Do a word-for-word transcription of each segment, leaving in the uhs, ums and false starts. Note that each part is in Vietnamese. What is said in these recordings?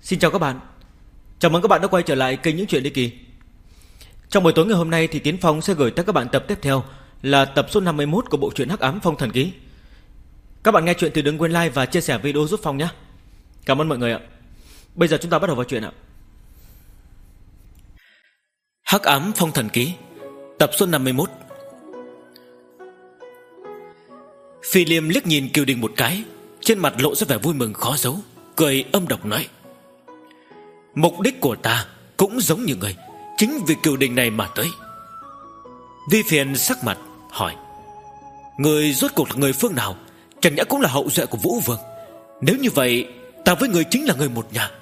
Xin chào các bạn. Chào mừng các bạn đã quay trở lại kênh Những Chuyện Ly Kỳ. Trong buổi tối ngày hôm nay thì Tiến Phong sẽ gửi tới các bạn tập tiếp theo là tập số năm mươi mốt của bộ truyện Hắc Ám Phong Thần Ký. Các bạn nghe chuyện thì đừng quên like và chia sẻ video giúp Phong nhé. Cảm ơn mọi người ạ. Bây giờ chúng ta bắt đầu vào chuyện ạ. Hắc Ám Phong Thần Ký, tập số năm mươi mốt. Phi Liêm liếc nhìn Kiều Đình một cái, trên mặt lộ ra vẻ vui mừng khó giấu, cười âm độc nói: mục đích của ta cũng giống như người, chính vì Kiều Đình này mà tới. Vi Phiền sắc mặt hỏi: người rốt cuộc là người phương nào? Chẳng nhẽ cũng là hậu duệ của Vũ Vương? Nếu như vậy, ta với người chính là người một nhà.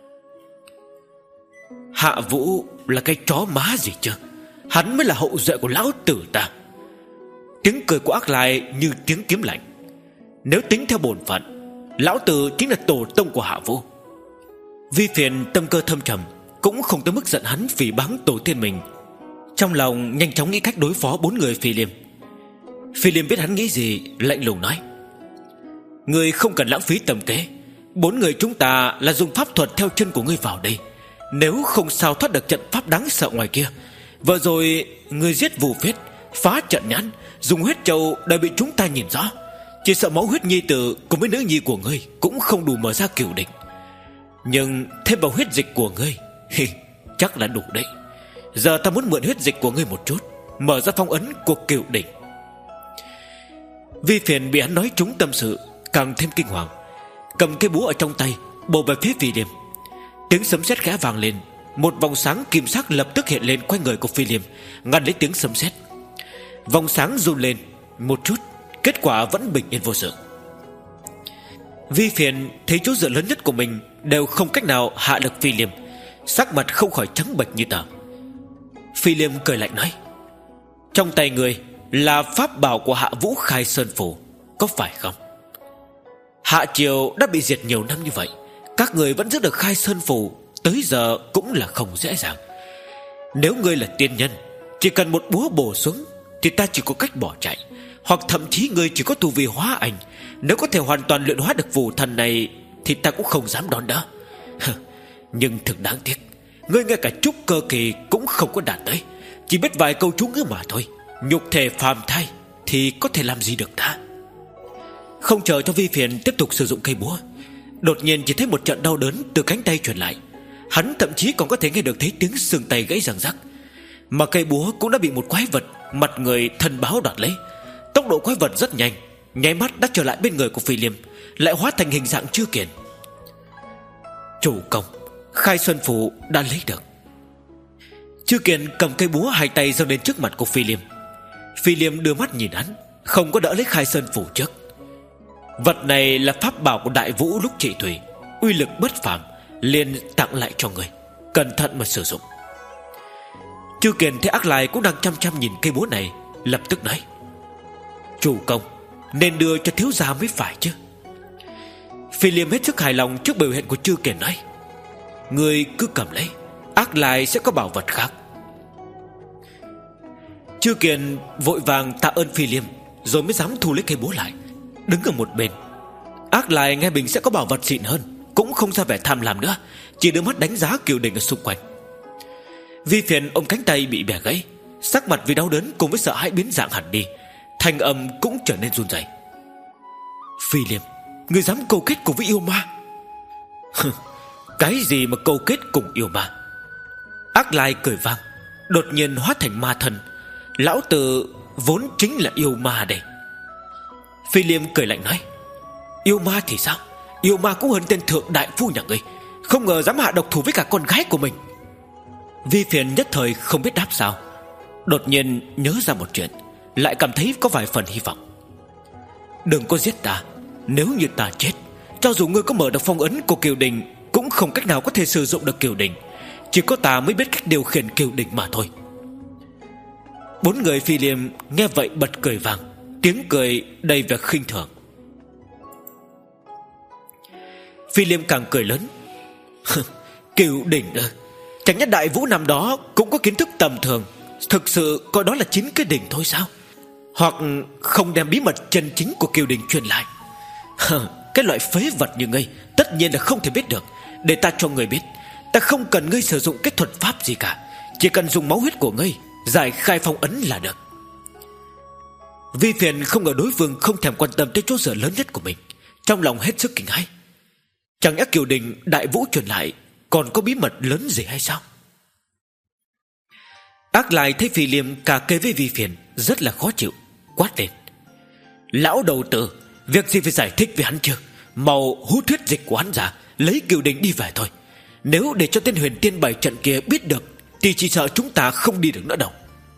Hạ Vũ là cái chó má gì chứ? Hắn mới là hậu duệ của lão tử ta. Tiếng cười của Ác Lai như tiếng kiếm lạnh. Nếu tính theo bổn phận, lão tử chính là tổ tông của Hạ Vũ. Vi Phiền tâm cơ thâm trầm, cũng không tới mức giận hắn vì báng tổ tiên mình. Trong lòng nhanh chóng nghĩ cách đối phó bốn người Phi Liêm. Phi Liêm biết hắn nghĩ gì, lạnh lùng nói: người không cần lãng phí tầm kế. Bốn người chúng ta là dùng pháp thuật theo chân của ngươi vào đây. Nếu không sao thoát được trận pháp đáng sợ ngoài kia. Vừa rồi người giết Vù Phết, phá trận nhãn, dùng huyết châu đã bị chúng ta nhìn rõ. Chỉ sợ máu huyết nhi tử cùng với nữ nhi của ngươi cũng không đủ mở ra cửu đỉnh. Nhưng thêm vào huyết dịch của ngươi chắc là đủ đấy. Giờ ta muốn mượn huyết dịch của ngươi một chút, mở ra phong ấn của cửu đỉnh. Vi Phiền bị hắn nói trúng tâm sự, càng thêm kinh hoàng, cầm cây búa ở trong tay bổ về phía Phi Liêm. Tiếng sấm sét khẽ vang lên, một vòng sáng kim sắc lập tức hiện lên quanh người của Phi Liêm, ngăn lấy tiếng sấm sét. Vòng sáng run lên một chút, kết quả vẫn bình yên vô sự. Vi Phiền thấy chỗ dựa lớn nhất của mình đều không cách nào hạ được Phi Liêm, sắc mặt không khỏi trắng bệch như tờ. Phi Liêm cười lạnh nói: trong tay người là pháp bảo của Hạ Vũ Khai Sơn Phủ, có phải không? Hạ triều đã bị diệt nhiều năm như vậy, các người vẫn giữ được Khai Sơn Phủ, tới giờ cũng là không dễ dàng. Nếu ngươi là tiên nhân, chỉ cần một búa bổ xuống thì ta chỉ có cách bỏ chạy, hoặc thậm chí ngươi chỉ có tu vi hóa ảnh. Nếu có thể hoàn toàn luyện hóa được phù thần này thì ta cũng không dám đón đỡ. Nhưng thực đáng tiếc, ngươi ngay cả trúc cơ kỳ cũng không có đạt tới, chỉ biết vài câu chú ngữ mà thôi. Nhục thể phàm thai thì có thể làm gì được ta? Không chờ cho Vi Phiền tiếp tục sử dụng cây búa, đột nhiên chỉ thấy một trận đau đớn từ cánh tay truyền lại. Hắn thậm chí còn có thể nghe được thấy tiếng xương tay gãy răng rắc. Mà cây búa cũng đã bị một quái vật mặt người thần báo đoạt lấy. Tốc độ quái vật rất nhanh, nháy mắt đã trở lại bên người của Phi Liêm, lại hóa thành hình dạng Chư Kiền. Chủ công, Khai Sơn Phủ đã lấy được. Chư Kiền cầm cây búa hai tay dâng lên trước mặt của Phi Liêm. Phi Liêm đưa mắt nhìn hắn, không có đỡ lấy Khai Sơn Phủ trước. Vật này là pháp bảo của Đại Vũ lúc trị thủy, uy lực bất phàm, liền tặng lại cho người, cẩn thận mà sử dụng. Chư Kiền thấy Ác Lai cũng đang chăm chăm nhìn cây búa này, lập tức nói: chủ công, nên đưa cho thiếu gia mới phải chứ. Phi Liêm hết sức hài lòng trước biểu hiện của Chư Kiền, nói: người cứ cầm lấy, Ác Lai sẽ có bảo vật khác. Chư Kiền vội vàng tạ ơn Phi Liêm, rồi mới dám thu lấy cây búa lại, đứng ở một bên. Ác Lai nghe mình sẽ có bảo vật xịn hơn, cũng không ra vẻ tham lam nữa, chỉ đưa mắt đánh giá Kiều Đình ở xung quanh. Vi Phiền ôm cánh tay bị bẻ gãy, sắc mặt vì đau đớn cùng với sợ hãi biến dạng hẳn đi, thanh âm cũng trở nên run rẩy. Phi Liêm, người dám câu kết cùng với yêu ma? Cái gì mà câu kết cùng yêu ma? Ác Lai cười vang, đột nhiên hóa thành ma thần. Lão tử vốn chính là yêu ma đây. Phi Liêm cười lạnh nói: yêu ma thì sao? Yêu ma cũng hơn tên thượng đại phu nhà ngươi, không ngờ dám hạ độc thủ với cả con gái của mình. Vi Phiền nhất thời không biết đáp sao, đột nhiên nhớ ra một chuyện, lại cảm thấy có vài phần hy vọng. Đừng có giết ta. Nếu như ta chết, cho dù ngươi có mở được phong ấn của Kiều Đình, cũng không cách nào có thể sử dụng được Kiều Đình. Chỉ có ta mới biết cách điều khiển Kiều Đình mà thôi. Bốn người Phi Liêm nghe vậy bật cười vang, tiếng cười đầy vẻ khinh thường. Phi Liêm càng cười lớn: Kiều Đình ư? Chẳng nhẽ Đại Vũ năm đó cũng có kiến thức tầm thường, thực sự coi đó là chín cái đỉnh thôi sao? Hoặc không đem bí mật chân chính của Kiều Đình truyền lại? Cái loại phế vật như ngươi tất nhiên là không thể biết được. Để ta cho ngươi biết, ta không cần ngươi sử dụng cái thuật pháp gì cả, chỉ cần dùng máu huyết của ngươi giải khai phong ấn là được. Vi Phiền không ngờ đối phương không thèm quan tâm tới chỗ dựa lớn nhất của mình, trong lòng hết sức kinh hãi. Chẳng nhẽ Kiều Đình đại vũ truyền lại còn có bí mật lớn gì hay sao? Ác Lai thấy Phi Liêm cà kê với Vi Phiền rất là khó chịu, quát lên: Lão đầu tử, việc gì phải giải thích với hắn chưa? Mau hút huyết dịch của hắn ra, lấy Kiều Đình đi về thôi. Nếu để cho tên Huyền Tiên bày trận kia biết được thì chỉ sợ chúng ta không đi được nữa đâu.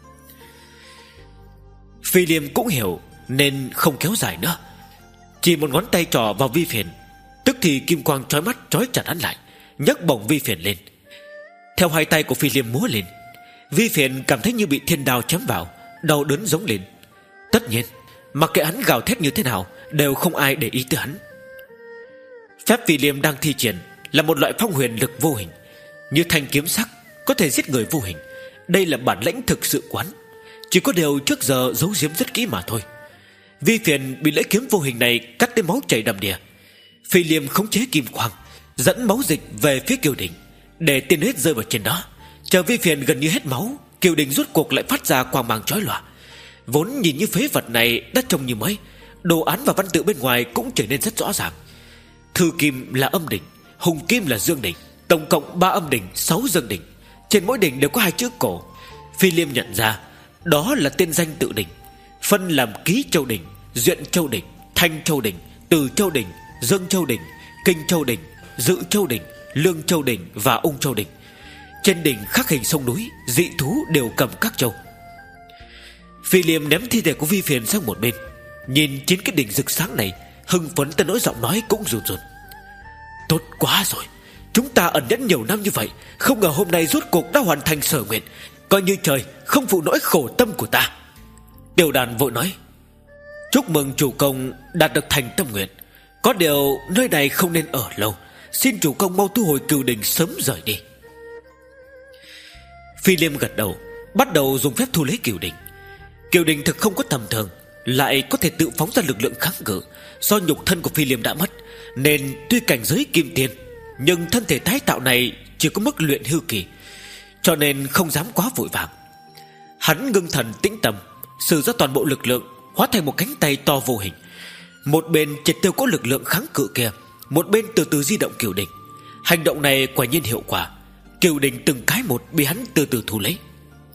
Phi Liêm cũng hiểu nên không kéo dài nữa, chỉ một ngón tay trỏ vào Vi Phiền. Tức thì kim quang chói mắt trói chặt hắn lại, nhấc bổng Vi Phiền lên. Theo hai tay của Phi Liêm múa lên, Vi Phiền cảm thấy như bị thiên đao chém vào, đau đớn giống lên. Tất nhiên mặc kệ hắn gào thét như thế nào đều không ai để ý tới hắn. Phép Phi Liêm đang thi triển là một loại phong huyền lực vô hình, như thanh kiếm sắc có thể giết người vô hình. Đây là bản lĩnh thực sự quán, chỉ có điều trước giờ giấu giếm rất kỹ mà thôi. Vi Phiền bị lưỡi kiếm vô hình này cắt đến máu chảy đầm đìa. Phi Liêm khống chế kim quang dẫn máu dịch về phía Kiều Đình, để tiên huyết rơi vào trên đó. Chờ Vi Phiền gần như hết máu, Kiều Đình rút cuộc lại phát ra quang mang chói lòa. Vốn nhìn như phế vật này đã trông như mới, đồ án và văn tự bên ngoài cũng trở nên rất rõ ràng. Thư kim là âm đỉnh, hùng kim là dương đỉnh, tổng cộng ba âm đỉnh, sáu dương đỉnh. Trên mỗi đỉnh đều có hai chữ cổ. Phi Liêm nhận ra đó là tên danh tự đỉnh, phân làm Ký Châu đỉnh, Duyện Châu đỉnh, Thanh Châu đỉnh, Từ Châu đỉnh, Dương Châu đỉnh, Kinh Châu đỉnh, Dự Châu đỉnh, Lương Châu đỉnh và Ung Châu đỉnh. Trên đỉnh khắc hình sông núi, dị thú đều cầm các châu. Phi Liêm ném thi thể của Vi Phiền sang một bên, nhìn chín cái đỉnh rực sáng này, hưng phấn tới nỗi giọng nói cũng run run. Tốt quá rồi, chúng ta ẩn nhẫn nhiều năm như vậy, không ngờ hôm nay rốt cuộc đã hoàn thành sở nguyện, coi như trời không phụ nỗi khổ tâm của ta. Tiểu Đàn vội nói: Chúc mừng chủ công đạt được thành tâm nguyện, có điều nơi này không nên ở lâu, xin chủ công mau thu hồi Cửu Đình sớm rời đi. Phi Liêm gật đầu, bắt đầu dùng phép thu lấy Cửu Đình. Cửu Đình thực không có tầm thường, lại có thể tự phóng ra lực lượng kháng cự. Do nhục thân của Phi Liêm đã mất, nên tuy cảnh giới kim tiên, nhưng thân thể tái tạo này chỉ có mức luyện hư kỳ, cho nên không dám quá vội vàng. Hắn ngưng thần tĩnh tâm, sử ra toàn bộ lực lượng, hóa thành một cánh tay to vô hình. Một bên triệt tiêu có lực lượng kháng cự kia, một bên từ từ di động Cửu Đình. Hành động này quả nhiên hiệu quả, Cửu Đình từng cái một bị hắn từ từ thu lấy.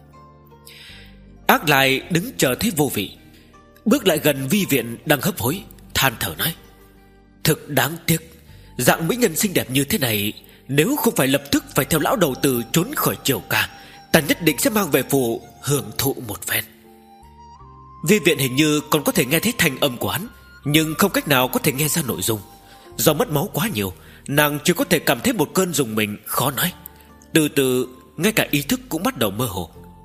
Ác Lai đứng chờ thấy vô vị, bước lại gần Vi Viện đang hấp hối, than thở nói: Thực đáng tiếc, dạng mỹ nhân xinh đẹp như thế này, nếu không phải lập tức phải theo lão đầu tử trốn khỏi triều ca, ta nhất định sẽ mang về phủ hưởng thụ một phen. Vi Viện hình như còn có thể nghe thấy thanh âm của hắn, nhưng không cách nào có thể nghe ra nội dung. Do mất máu quá nhiều, nàng chỉ có thể cảm thấy một cơn rùng mình khó nói. Từ từ ngay cả ý thức cũng bắt đầu mơ hồ.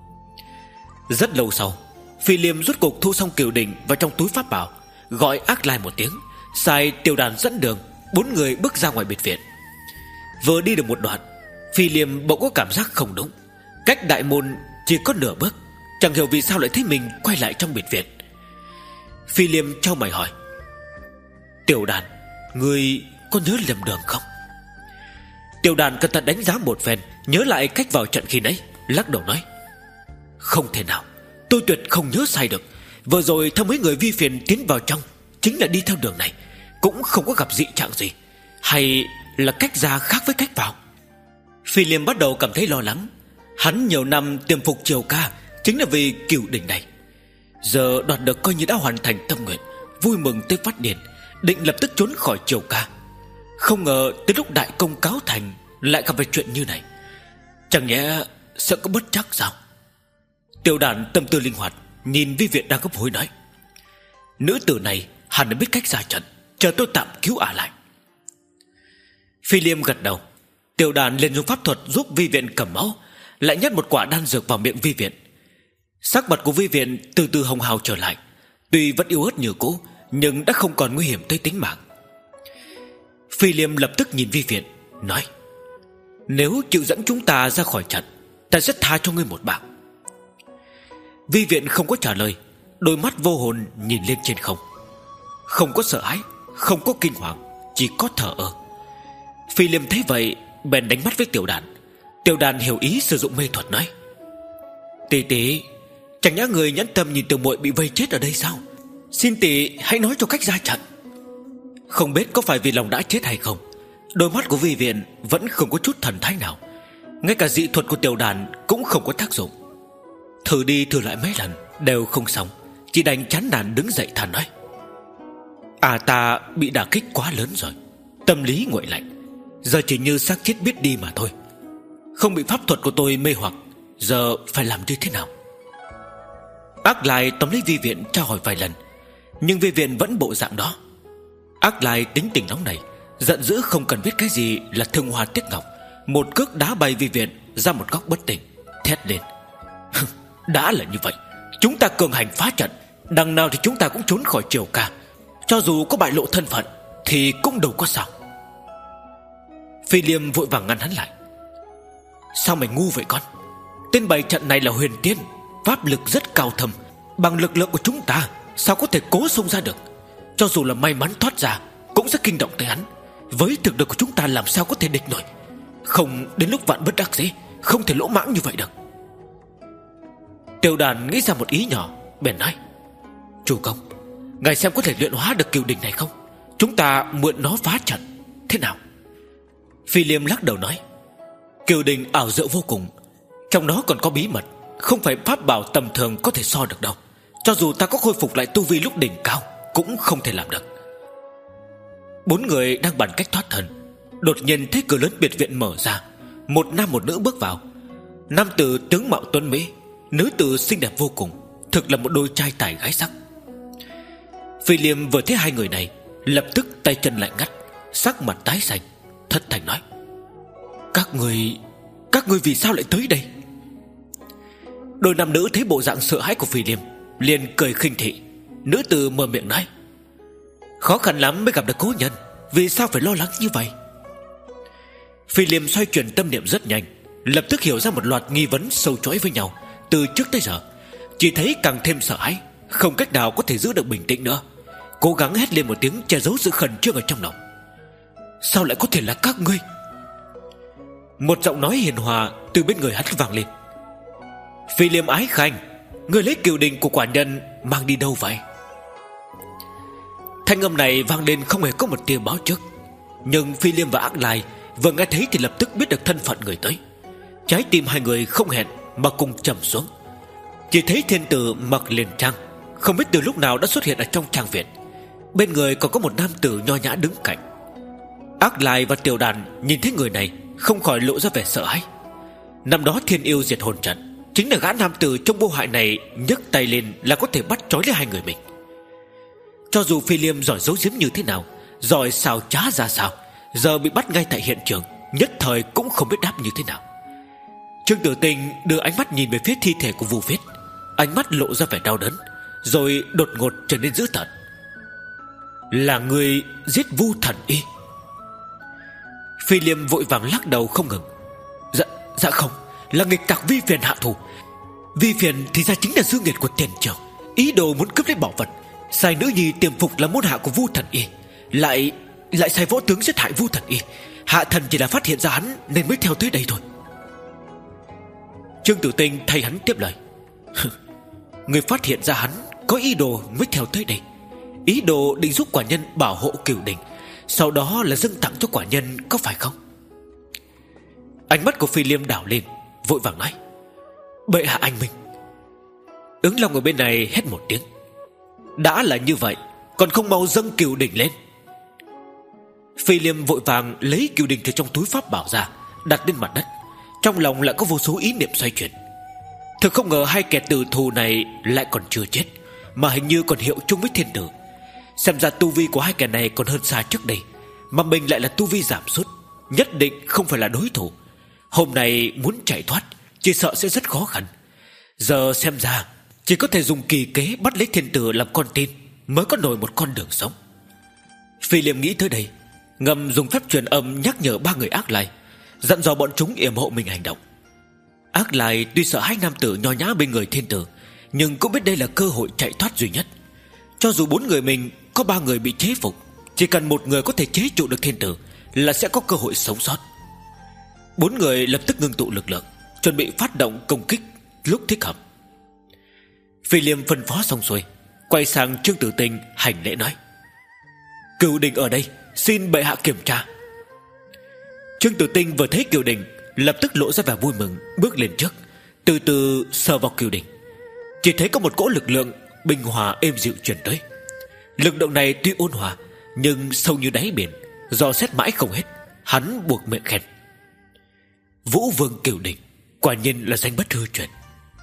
Rất lâu sau, Phi Liêm rút cuộc thu xong Cửu Đình vào trong túi pháp bảo, gọi Ác Lai một tiếng, sai Tiểu Đàn dẫn đường. Bốn người bước ra ngoài biệt viện. Vừa đi được một đoạn, Phi Liêm bỗng có cảm giác không đúng. Cách đại môn chỉ có nửa bước, chẳng hiểu vì sao lại thấy mình quay lại trong biệt viện. Phi Liêm chau mày hỏi: Tiểu Đàn, ngươi có nhớ lầm đường không? Tiểu Đàn cẩn thận đánh giá một phen, nhớ lại cách vào trận khi nãy, lắc đầu nói: Không thể nào, tôi tuyệt không nhớ sai được. Vừa rồi theo mấy người Vi Phiền tiến vào trong, chính là đi theo đường này, cũng không có gặp dị trạng gì. Hay là cách ra khác với cách vào? Phi Liêm bắt đầu cảm thấy lo lắng. Hắn nhiều năm tiềm phục triều ca chính là vì Cửu Đình này. Giờ đoạt được coi như đã hoàn thành tâm nguyện, vui mừng tới phát điên, định lập tức trốn khỏi triều ca. Không ngờ tới lúc đại công cáo thành lại gặp phải chuyện như này. Chẳng nhẽ sẽ có bất trắc sao? Tiểu Đàn tâm tư linh hoạt, nhìn Vi Viện đang gấp hối nói: Nữ tử này hẳn đã biết cách ra trận, chờ tôi tạm cứu ả lại. Phi Liêm gật đầu. Tiểu Đàn liền dùng pháp thuật giúp Vi Viện cầm máu, lại nhét một quả đan dược vào miệng Vi Viện. Sắc mặt của Vi Viện từ từ hồng hào trở lại, tuy vẫn yếu ớt như cũ, nhưng đã không còn nguy hiểm tới tính mạng. Phi Liêm lập tức nhìn Vi Viện, nói: Nếu chịu dẫn chúng ta ra khỏi trận, ta sẽ tha cho ngươi một mạng. Vi Viện không có trả lời, đôi mắt vô hồn nhìn lên trên không. Không có sợ hãi, không có kinh hoàng, chỉ có thờ ơ. Phi Liêm thấy vậy bèn đánh mắt với Tiểu Đàn. Tiểu Đàn hiểu ý sử dụng mê thuật nói: Tỷ tỷ, chẳng nhẽ người nhẫn tâm nhìn tiểu muội bị vây chết ở đây sao? Xin tỷ hãy nói cho cách ra trận. Không biết có phải vì lòng đã chết hay không, đôi mắt của Vi Viện vẫn không có chút thần thái nào. Ngay cả dị thuật của Tiểu Đàn cũng không có tác dụng. Thử đi thử lại mấy lần đều không xong, chỉ đành chán nản đứng dậy than nói: À ta bị đả kích quá lớn rồi, tâm lý nguội lạnh, giờ chỉ như xác chết biết đi mà thôi. Không bị pháp thuật của tôi mê hoặc, giờ phải làm như thế nào? Ác Lai tóm lấy Vi Viện tra hỏi vài lần, nhưng Vi Viện vẫn bộ dạng đó. Ác Lai tính tình nóng này, giận dữ không cần biết cái gì là thương hoa tiếc ngọc, một cước đá bay Vi Viện ra một góc bất tỉnh, thét lên: Đã là như vậy, chúng ta cường hành phá trận, đằng nào thì chúng ta cũng trốn khỏi Triều Ca. Cho dù có bại lộ thân phận thì cũng đâu có sao. Phi Liêm vội vàng ngăn hắn lại: Sao mày ngu vậy con? Tên bày trận này là huyền tiên, pháp lực rất cao thâm, bằng lực lượng của chúng ta sao có thể cố xông ra được? Cho dù là may mắn thoát ra cũng sẽ kinh động tới hắn. Với thực lực của chúng ta làm sao có thể địch nổi? Không đến lúc vạn bất đắc dĩ, không thể lỗ mãng như vậy được. Tiểu Đàn nghĩ ra một ý nhỏ, bèn nói: Chủ công, ngài xem có thể luyện hóa được cửu đình này không? Chúng ta mượn nó phá trận, thế nào? Phi Liêm lắc đầu nói: Cửu đình ảo diệu vô cùng, trong nó còn có bí mật, không phải pháp bảo tầm thường có thể so được đâu. Cho dù ta có khôi phục lại tu vi lúc đỉnh cao cũng không thể làm được. Bốn người đang bàn cách thoát thân, đột nhiên thấy cửa lớn biệt viện mở ra. Một nam một nữ bước vào. Nam tử tướng mạo tuấn mỹ, nữ tử xinh đẹp vô cùng, thực là một đôi trai tài gái sắc. Phi Liêm vừa thấy hai người này, lập tức tay chân lạnh ngắt, sắc mặt tái xanh, thất thanh nói: Các người, các người vì sao lại tới đây? Đôi nam nữ thấy bộ dạng sợ hãi của Phi Liêm, liền cười khinh thị. Nữ tử mở miệng nói: Khó khăn lắm mới gặp được cố nhân, vì sao phải lo lắng như vậy? Phi Liêm xoay chuyển tâm niệm rất nhanh, lập tức hiểu ra một loạt nghi vấn sâu chói với nhau từ trước tới giờ. Chỉ thấy càng thêm sợ hãi, không cách nào có thể giữ được bình tĩnh nữa, cố gắng hét lên một tiếng che giấu sự khẩn trương ở trong lòng: Sao lại có thể là các ngươi? Một giọng nói hiền hòa từ bên người hắn vang lên: Phi Liêm ái khanh, ngươi lấy cửu đình của quả nhân mang đi đâu vậy? Thanh âm này vang lên không hề có một tia báo trước, nhưng Phi Liêm và Ác Lai vừa nghe thấy thì lập tức biết được thân phận người tới. Trái tim hai người không hẹn mà cùng trầm xuống. Chỉ thấy thiên tử mặc liền trang, không biết từ lúc nào đã xuất hiện ở trong trang viện. Bên người còn có một nam tử nho nhã đứng cạnh. Ác Lai và Tiểu Đàn nhìn thấy người này không khỏi lộ ra vẻ sợ hãi. Năm đó Thiên Yêu diệt hồn trận, chính là gã nam tử trong vô hại này nhấc tay lên là có thể bắt trói lấy hai người mình. Cho dù Phi Liêm giỏi giấu giếm như thế nào, giỏi xào trá ra sao, giờ bị bắt ngay tại hiện trường, nhất thời cũng không biết đáp như thế nào. Trương Tử Tinh đưa ánh mắt nhìn về phía thi thể của Vu Viết, ánh mắt lộ ra vẻ đau đớn, rồi đột ngột trở nên dữ tợn: Là người giết Vu Thần Y? Phi Liêm vội vàng lắc đầu không ngừng: Dạ, dạ không, là nghịch tặc Vi Phiền hạ thủ. Vi Phiền thì ra chính là dư nghiệt của tiền triều, ý đồ muốn cướp lấy bảo vật, sai nữ nhi tiềm phục là môn hạ của Vu Thần Y, lại lại sai võ tướng giết hại Vu Thần Y. Hạ thần chỉ là phát hiện ra hắn nên mới theo tới đây thôi. Trương Tử Tinh thay hắn tiếp lời: Người phát hiện ra hắn có ý đồ mới theo tới đây, ý đồ định giúp quả nhân bảo hộ cửu đình, sau đó là dâng tặng cho quả nhân, có phải không? Ánh mắt của Phi Liêm đảo lên, vội vàng nói: Bệ hạ anh minh. Ứng Long ở bên này hét một tiếng: Đã là như vậy, còn không mau dâng cửu đình lên. Phi Liêm vội vàng lấy cửu đình từ trong túi pháp bảo ra, đặt lên mặt đất. Trong lòng lại có vô số ý niệm xoay chuyển. Thực không ngờ hai kẻ tử thù này lại còn chưa chết, mà hình như còn hiệu chung với thiên tử. Xem ra tu vi của hai kẻ này còn hơn xa trước đây, mà mình lại là tu vi giảm sút, nhất định không phải là đối thủ. Hôm nay muốn chạy thoát chỉ sợ sẽ rất khó khăn. Giờ xem ra chỉ có thể dùng kỳ kế bắt lấy thiên tử làm con tin mới có nổi một con đường sống. Phi Liêm nghĩ tới đây, ngầm dùng phép truyền âm nhắc nhở ba người Ác Lai, dặn dò bọn chúng yểm hộ mình hành động. Ác Lai tuy sợ hai nam tử nho nhã bên người thiên tử, nhưng cũng biết đây là cơ hội chạy thoát duy nhất. Cho dù bốn người mình có ba người bị chế phục, chỉ cần một người có thể chế trụ được thiên tử là sẽ có cơ hội sống sót. Bốn người lập tức ngưng tụ lực lượng, chuẩn bị phát động công kích lúc thích hợp. Phi Liêm phân phó xong xuôi, quay sang Trương Tử Tinh hành lễ nói: Cửu Đình ở đây, xin bệ hạ kiểm tra. Trương Tử Tinh vừa thấy Cửu Đình, lập tức lộ ra vẻ vui mừng, bước lên trước, từ từ sờ vào Cửu Đình. Chỉ thấy có một cỗ lực lượng bình hòa êm dịu truyền tới. Lực lượng này tuy ôn hòa, nhưng sâu như đáy biển, dò xét mãi không hết. Hắn buộc miệng khen: Vũ Vương Cửu Đình, quả nhiên là danh bất hư truyền.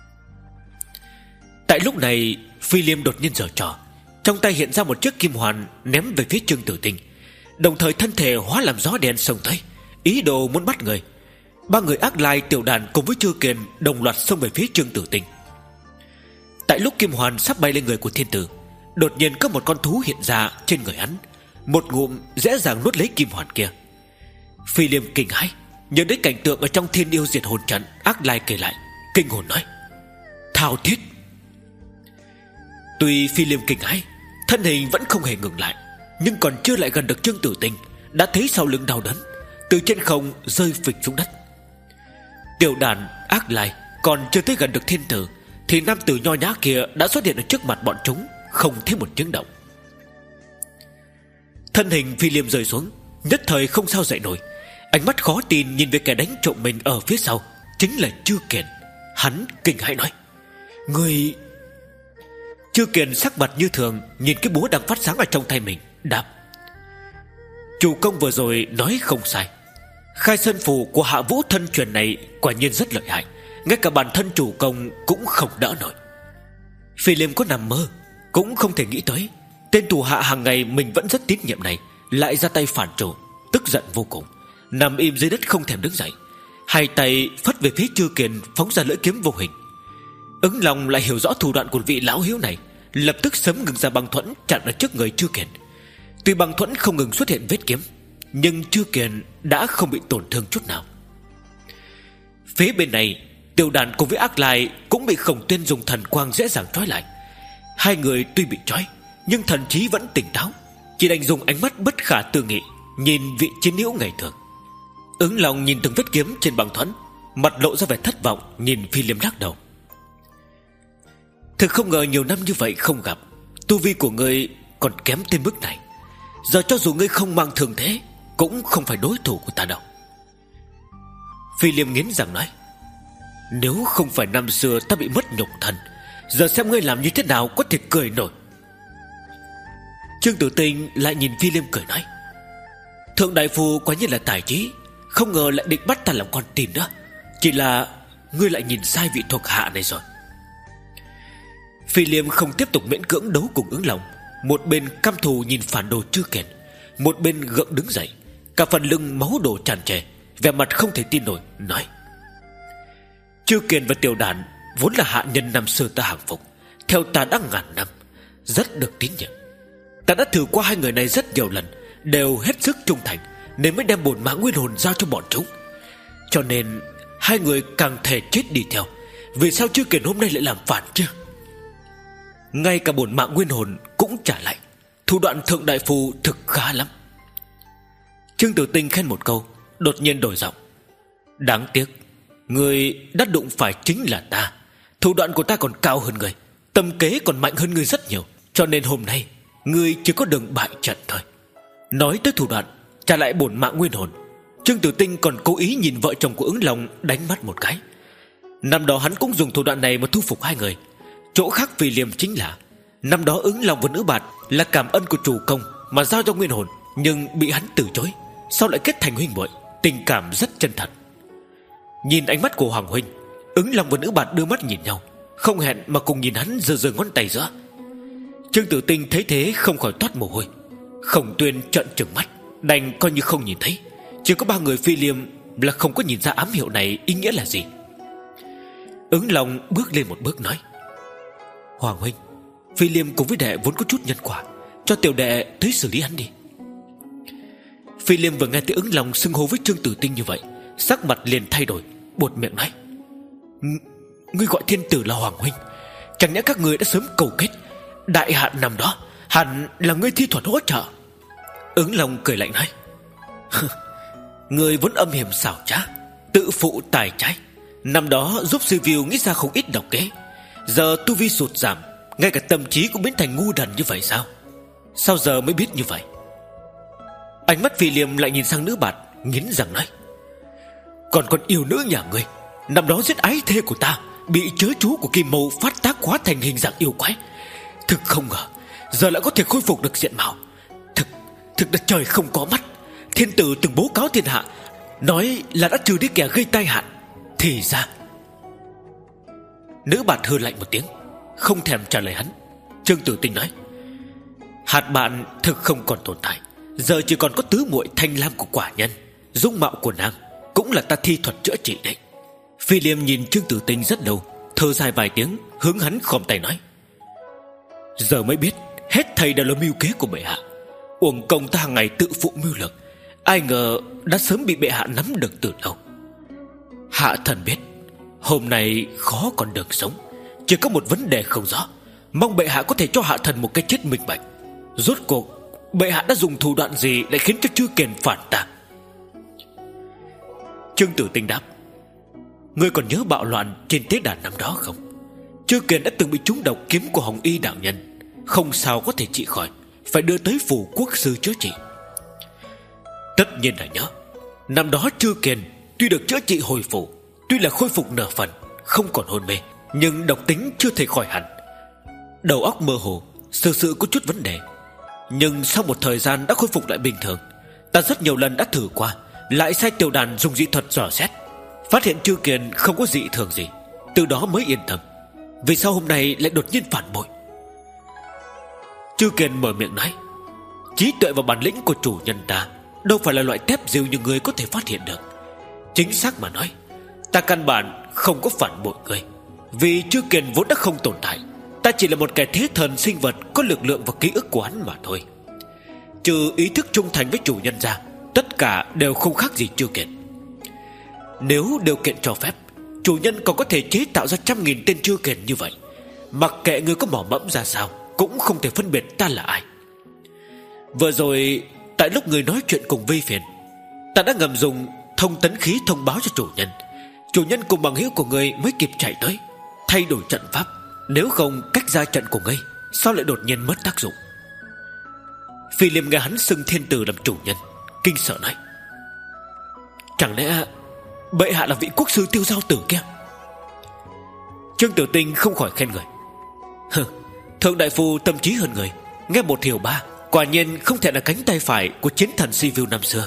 Tại lúc này, Phi Liêm đột nhiên giở trò, trong tay hiện ra một chiếc kim hoàn ném về phía Trương Tử Tinh, đồng thời thân thể hóa làm gió đen xông tới, ý đồ muốn bắt người. Ba người Ác Lai, Tiểu Đàn cùng với Chư Kiền đồng loạt xông về phía Trương Tử Tinh. Tại lúc kim hoàn sắp bay lên người của thiên tử, đột nhiên có một con thú hiện ra trên người hắn, một ngụm dễ dàng nuốt lấy kim hoàn kia. Phi Liêm kinh hãi, nhớ đến cảnh tượng ở trong Thiên Yêu Diệt Hồn Trận Ác Lai kể lại, kinh hồn nói: Thao thiết. Tuy Phi Liêm kinh hãi, thân hình vẫn không hề ngừng lại, nhưng còn chưa lại gần được Trương Tử Tinh, đã thấy sau lưng đau đớn, từ trên không rơi phịch xuống đất. Tiểu Đàn, Ác Lai còn chưa tới gần được thiên tử, thì nam tử nho nhã kia đã xuất hiện ở trước mặt bọn chúng, không thấy một tiếng động. Thân hình Phi Liêm rơi xuống, nhất thời không sao dậy nổi, ánh mắt khó tin nhìn về kẻ đánh trộm mình ở phía sau, chính là Chư Kiền. Hắn kinh hãi nói: Người... Chư Kiền sắc mặt như thường, nhìn cái búa đang phát sáng ở trong tay mình, đáp: Chủ công vừa rồi nói không sai, khai sơn phù của Hạ Vũ thân truyền này quả nhiên rất lợi hại, ngay cả bản thân chủ công cũng không đỡ nổi. Phi Liêm có nằm mơ cũng không thể nghĩ tới, tên thủ hạ hàng ngày mình vẫn rất tín nhiệm này lại ra tay phản chủ, tức giận vô cùng, nằm im dưới đất không thèm đứng dậy, hai tay phất về phía Chư Kiền, phóng ra lưỡi kiếm vô hình. Ứng Long lại hiểu rõ thủ đoạn của vị lão hiếu này, lập tức sớm ngừng ra băng thuẫn chặn ở trước người Chư Kiền. Tuy băng thuẫn không ngừng xuất hiện vết kiếm, nhưng Chư Kiền đã không bị tổn thương chút nào. Phía bên này, Tiểu Đàn cùng với Ác Lai cũng bị Khổng Tuyên dùng thần quang dễ dàng trói lại. Hai người tuy bị trói, nhưng thần trí vẫn tỉnh táo, chỉ đành dùng ánh mắt bất khả tư nghị nhìn vị chiến hữu ngày thường. Ứng Long nhìn từng vết kiếm trên băng thuẫn, mặt lộ ra vẻ thất vọng, nhìn Phi Liêm lắc đầu: Thực không ngờ nhiều năm như vậy không gặp, tu vi của ngươi còn kém tới mức này. Giờ cho dù ngươi không mang thương thế, cũng không phải đối thủ của ta đâu. Phi Liêm nghiến răng nói: Nếu không phải năm xưa ta bị mất nhục thân, giờ xem ngươi làm như thế nào có thể cười nổi. Trương Tử Tinh lại nhìn Phi Liêm cười nói: Thượng đại phu quả nhiên là tài trí, không ngờ lại định bắt ta làm con tin nữa. Chỉ là ngươi lại nhìn sai vị thuộc hạ này rồi. Phi Liêm không tiếp tục miễn cưỡng đấu cùng Ứng Long, một bên căm thù nhìn phản đồ Chư Kiền, một bên gượng đứng dậy, cả phần lưng máu đổ tràn trề, vẻ mặt không thể tin nổi, nói: Chư Kiền và Tiểu Đàn vốn là hạ nhân năm xưa ta hàng phục, theo ta đã ngàn năm, rất được tín nhiệm. Ta đã thử qua hai người này rất nhiều lần, đều hết sức trung thành, nên mới đem bổn mạng nguyên hồn giao cho bọn chúng. Cho nên hai người càng thể chết đi theo. Vì sao Chư Kiền hôm nay lại làm phản chứ? Ngay cả bổn mạng nguyên hồn cũng trả lại. Thủ đoạn thượng đại phu thực khá lắm. Trương Tử Tinh khen một câu, đột nhiên đổi giọng: Đáng tiếc người đã đụng phải chính là ta. Thủ đoạn của ta còn cao hơn người, tâm kế còn mạnh hơn người rất nhiều, cho nên hôm nay người chỉ có đường bại trận thôi. Nói tới thủ đoạn trả lại bổn mạng nguyên hồn, Trương Tử Tinh còn cố ý nhìn vợ chồng của Ứng Long đánh mắt một cái. Năm đó hắn cũng dùng thủ đoạn này mà thu phục hai người. Chỗ khác Phi Liêm chính là năm đó Ứng Long và Nữ Bạt là cảm ơn của chủ công mà giao cho nguyên hồn, nhưng bị hắn từ chối, sau lại kết thành huynh muội, tình cảm rất chân thật. Nhìn ánh mắt của Hoàng huynh, Ứng Long và Nữ Bạt đưa mắt nhìn nhau, không hẹn mà cùng nhìn hắn giơ giơ ngón tay giữa. Trương Tử Tinh thấy thế không khỏi toát mồ hôi. Khổng Tuyên trợn trừng mắt, đành coi như không nhìn thấy. Chỉ có ba người Phi Liêm là không có nhìn ra ám hiệu này ý nghĩa là gì. Ứng Long bước lên một bước nói: Hoàng huynh, Phi Liêm cùng với đệ vốn có chút nhân quả, cho tiểu đệ tới xử lý hắn đi. Phi Liêm vừa nghe tới Ứng Long xưng hô với Trương Tử Tinh như vậy, sắc mặt liền thay đổi, buột miệng nói: Ngươi gọi thiên tử là Hoàng huynh, chẳng nhẽ các ngươi đã sớm cầu kết? Đại hạn năm đó hẳn là ngươi thi thuật hỗ trợ. Ứng Long cười lạnh nói: Người vốn âm hiểm xảo trá, tự phụ tài trái. Năm đó giúp sư viu nghĩ ra không ít độc kế. Giờ tu vi sụt giảm, ngay cả tâm trí cũng biến thành ngu đần như vậy sao? Sao giờ mới biết như vậy? Ánh mắt Phi Liêm lại nhìn sang nữ bạt, nghiến răng nói: Còn con yêu nữ nhà ngươi, năm đó giết ái thê của ta, bị chớ chú của Kim Mâu phát tác hóa thành hình dạng yêu quái. Thực không ngờ giờ lại có thể khôi phục được diện mạo. Thực, thực là trời không có mắt. Thiên tử từng bố cáo thiên hạ, nói là đã trừ đi kẻ gây tai hại. Thì ra... Nữ bạt hừ lạnh một tiếng, không thèm trả lời hắn. Trương Tử Tinh nói: Hạt bạn thực không còn tồn tại, giờ chỉ còn có tứ muội thanh lam của quả nhân. Dung mạo của nàng cũng là ta thi thuật chữa trị đấy. Phi Liêm nhìn Trương Tử Tinh rất lâu, thở dài vài tiếng, hướng hắn khom tay nói: Giờ mới biết hết thầy đều là mưu kế của bệ hạ. Uổng công ta hàng ngày tự phụ mưu lược, ai ngờ đã sớm bị bệ hạ nắm được từ lâu. Hạ thần biết hôm nay khó còn đường sống, chỉ có một vấn đề không rõ, mong bệ hạ có thể cho hạ thần một cái chết minh bạch. Rốt cuộc bệ hạ đã dùng thủ đoạn gì để khiến cho Chư Kiền phản ta? Trương Tử Tinh đáp: Ngươi còn nhớ bạo loạn trên tế đàn năm đó không? Chư Kiền đã từng bị trúng độc kiếm của Hồng Y đạo nhân, không sao có thể trị khỏi, phải đưa tới phủ quốc sư chữa trị. Tất nhiên là nhớ. Năm đó Chư Kiền tuy được chữa trị hồi phủ, tuy là khôi phục nửa phần, không còn hôn mê, nhưng độc tính chưa thể khỏi hẳn. Đầu óc mơ hồ, sự sự có chút vấn đề. Nhưng sau một thời gian đã khôi phục lại bình thường. Ta rất nhiều lần đã thử qua, lại sai tiểu đàn dùng dị thuật dò xét, phát hiện Chư Kiền không có dị thường gì, từ đó mới yên tâm. Vì sao hôm nay lại đột nhiên phản bội? Chư Kiền mở miệng nói: Trí tuệ và bản lĩnh của chủ nhân ta đâu phải là loại tép diêu như người có thể phát hiện được. Chính xác mà nói, ta căn bản không có phản bội người, vì Chư Kiền vốn đã không tồn tại. Ta chỉ là một kẻ thế thần sinh vật có lực lượng và ký ức của hắn mà thôi. Trừ ý thức trung thành với chủ nhân ra, tất cả đều không khác gì Chư Kiền. Nếu điều kiện cho phép, chủ nhân còn có thể chế tạo ra trăm nghìn tên Chư Kiền như vậy. Mặc kệ người có mỏ mẫm ra sao, cũng không thể phân biệt ta là ai. Vừa rồi tại lúc người nói chuyện cùng Vi Phiền, ta đã ngầm dùng thông tấn khí thông báo cho chủ nhân. Chủ nhân cùng bằng hữu của người mới kịp chạy tới, thay đổi trận pháp. Nếu không cách ra trận của ngươi, sao lại đột nhiên mất tác dụng? Phi Liêm nghe hắn xưng thiên tử làm chủ nhân, kinh sợ nói: Chẳng lẽ bệ hạ là vị quốc sư Tiêu Giao Tử kia? Trương Tử Tinh không khỏi khen người: Hừ, thượng đại phu tâm trí hơn người, nghe một hiểu ba, quả nhiên không thể là cánh tay phải của chiến thần Sivu năm xưa.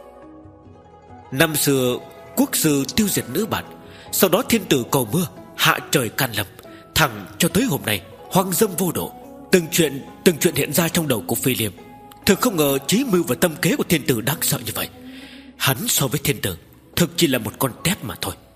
Năm xưa quốc sư tiêu diệt nữ bản, sau đó thiên tử cầu mưa, hạ trời can lâm, thẳng cho tới hôm nay hoang dâm vô độ. Từng chuyện từng chuyện hiện ra trong đầu của Phi Liêm. Thực không ngờ trí mưu và tâm kế của thiên tử đáng sợ như vậy. Hắn so với thiên tử thực chỉ là một con tép mà thôi.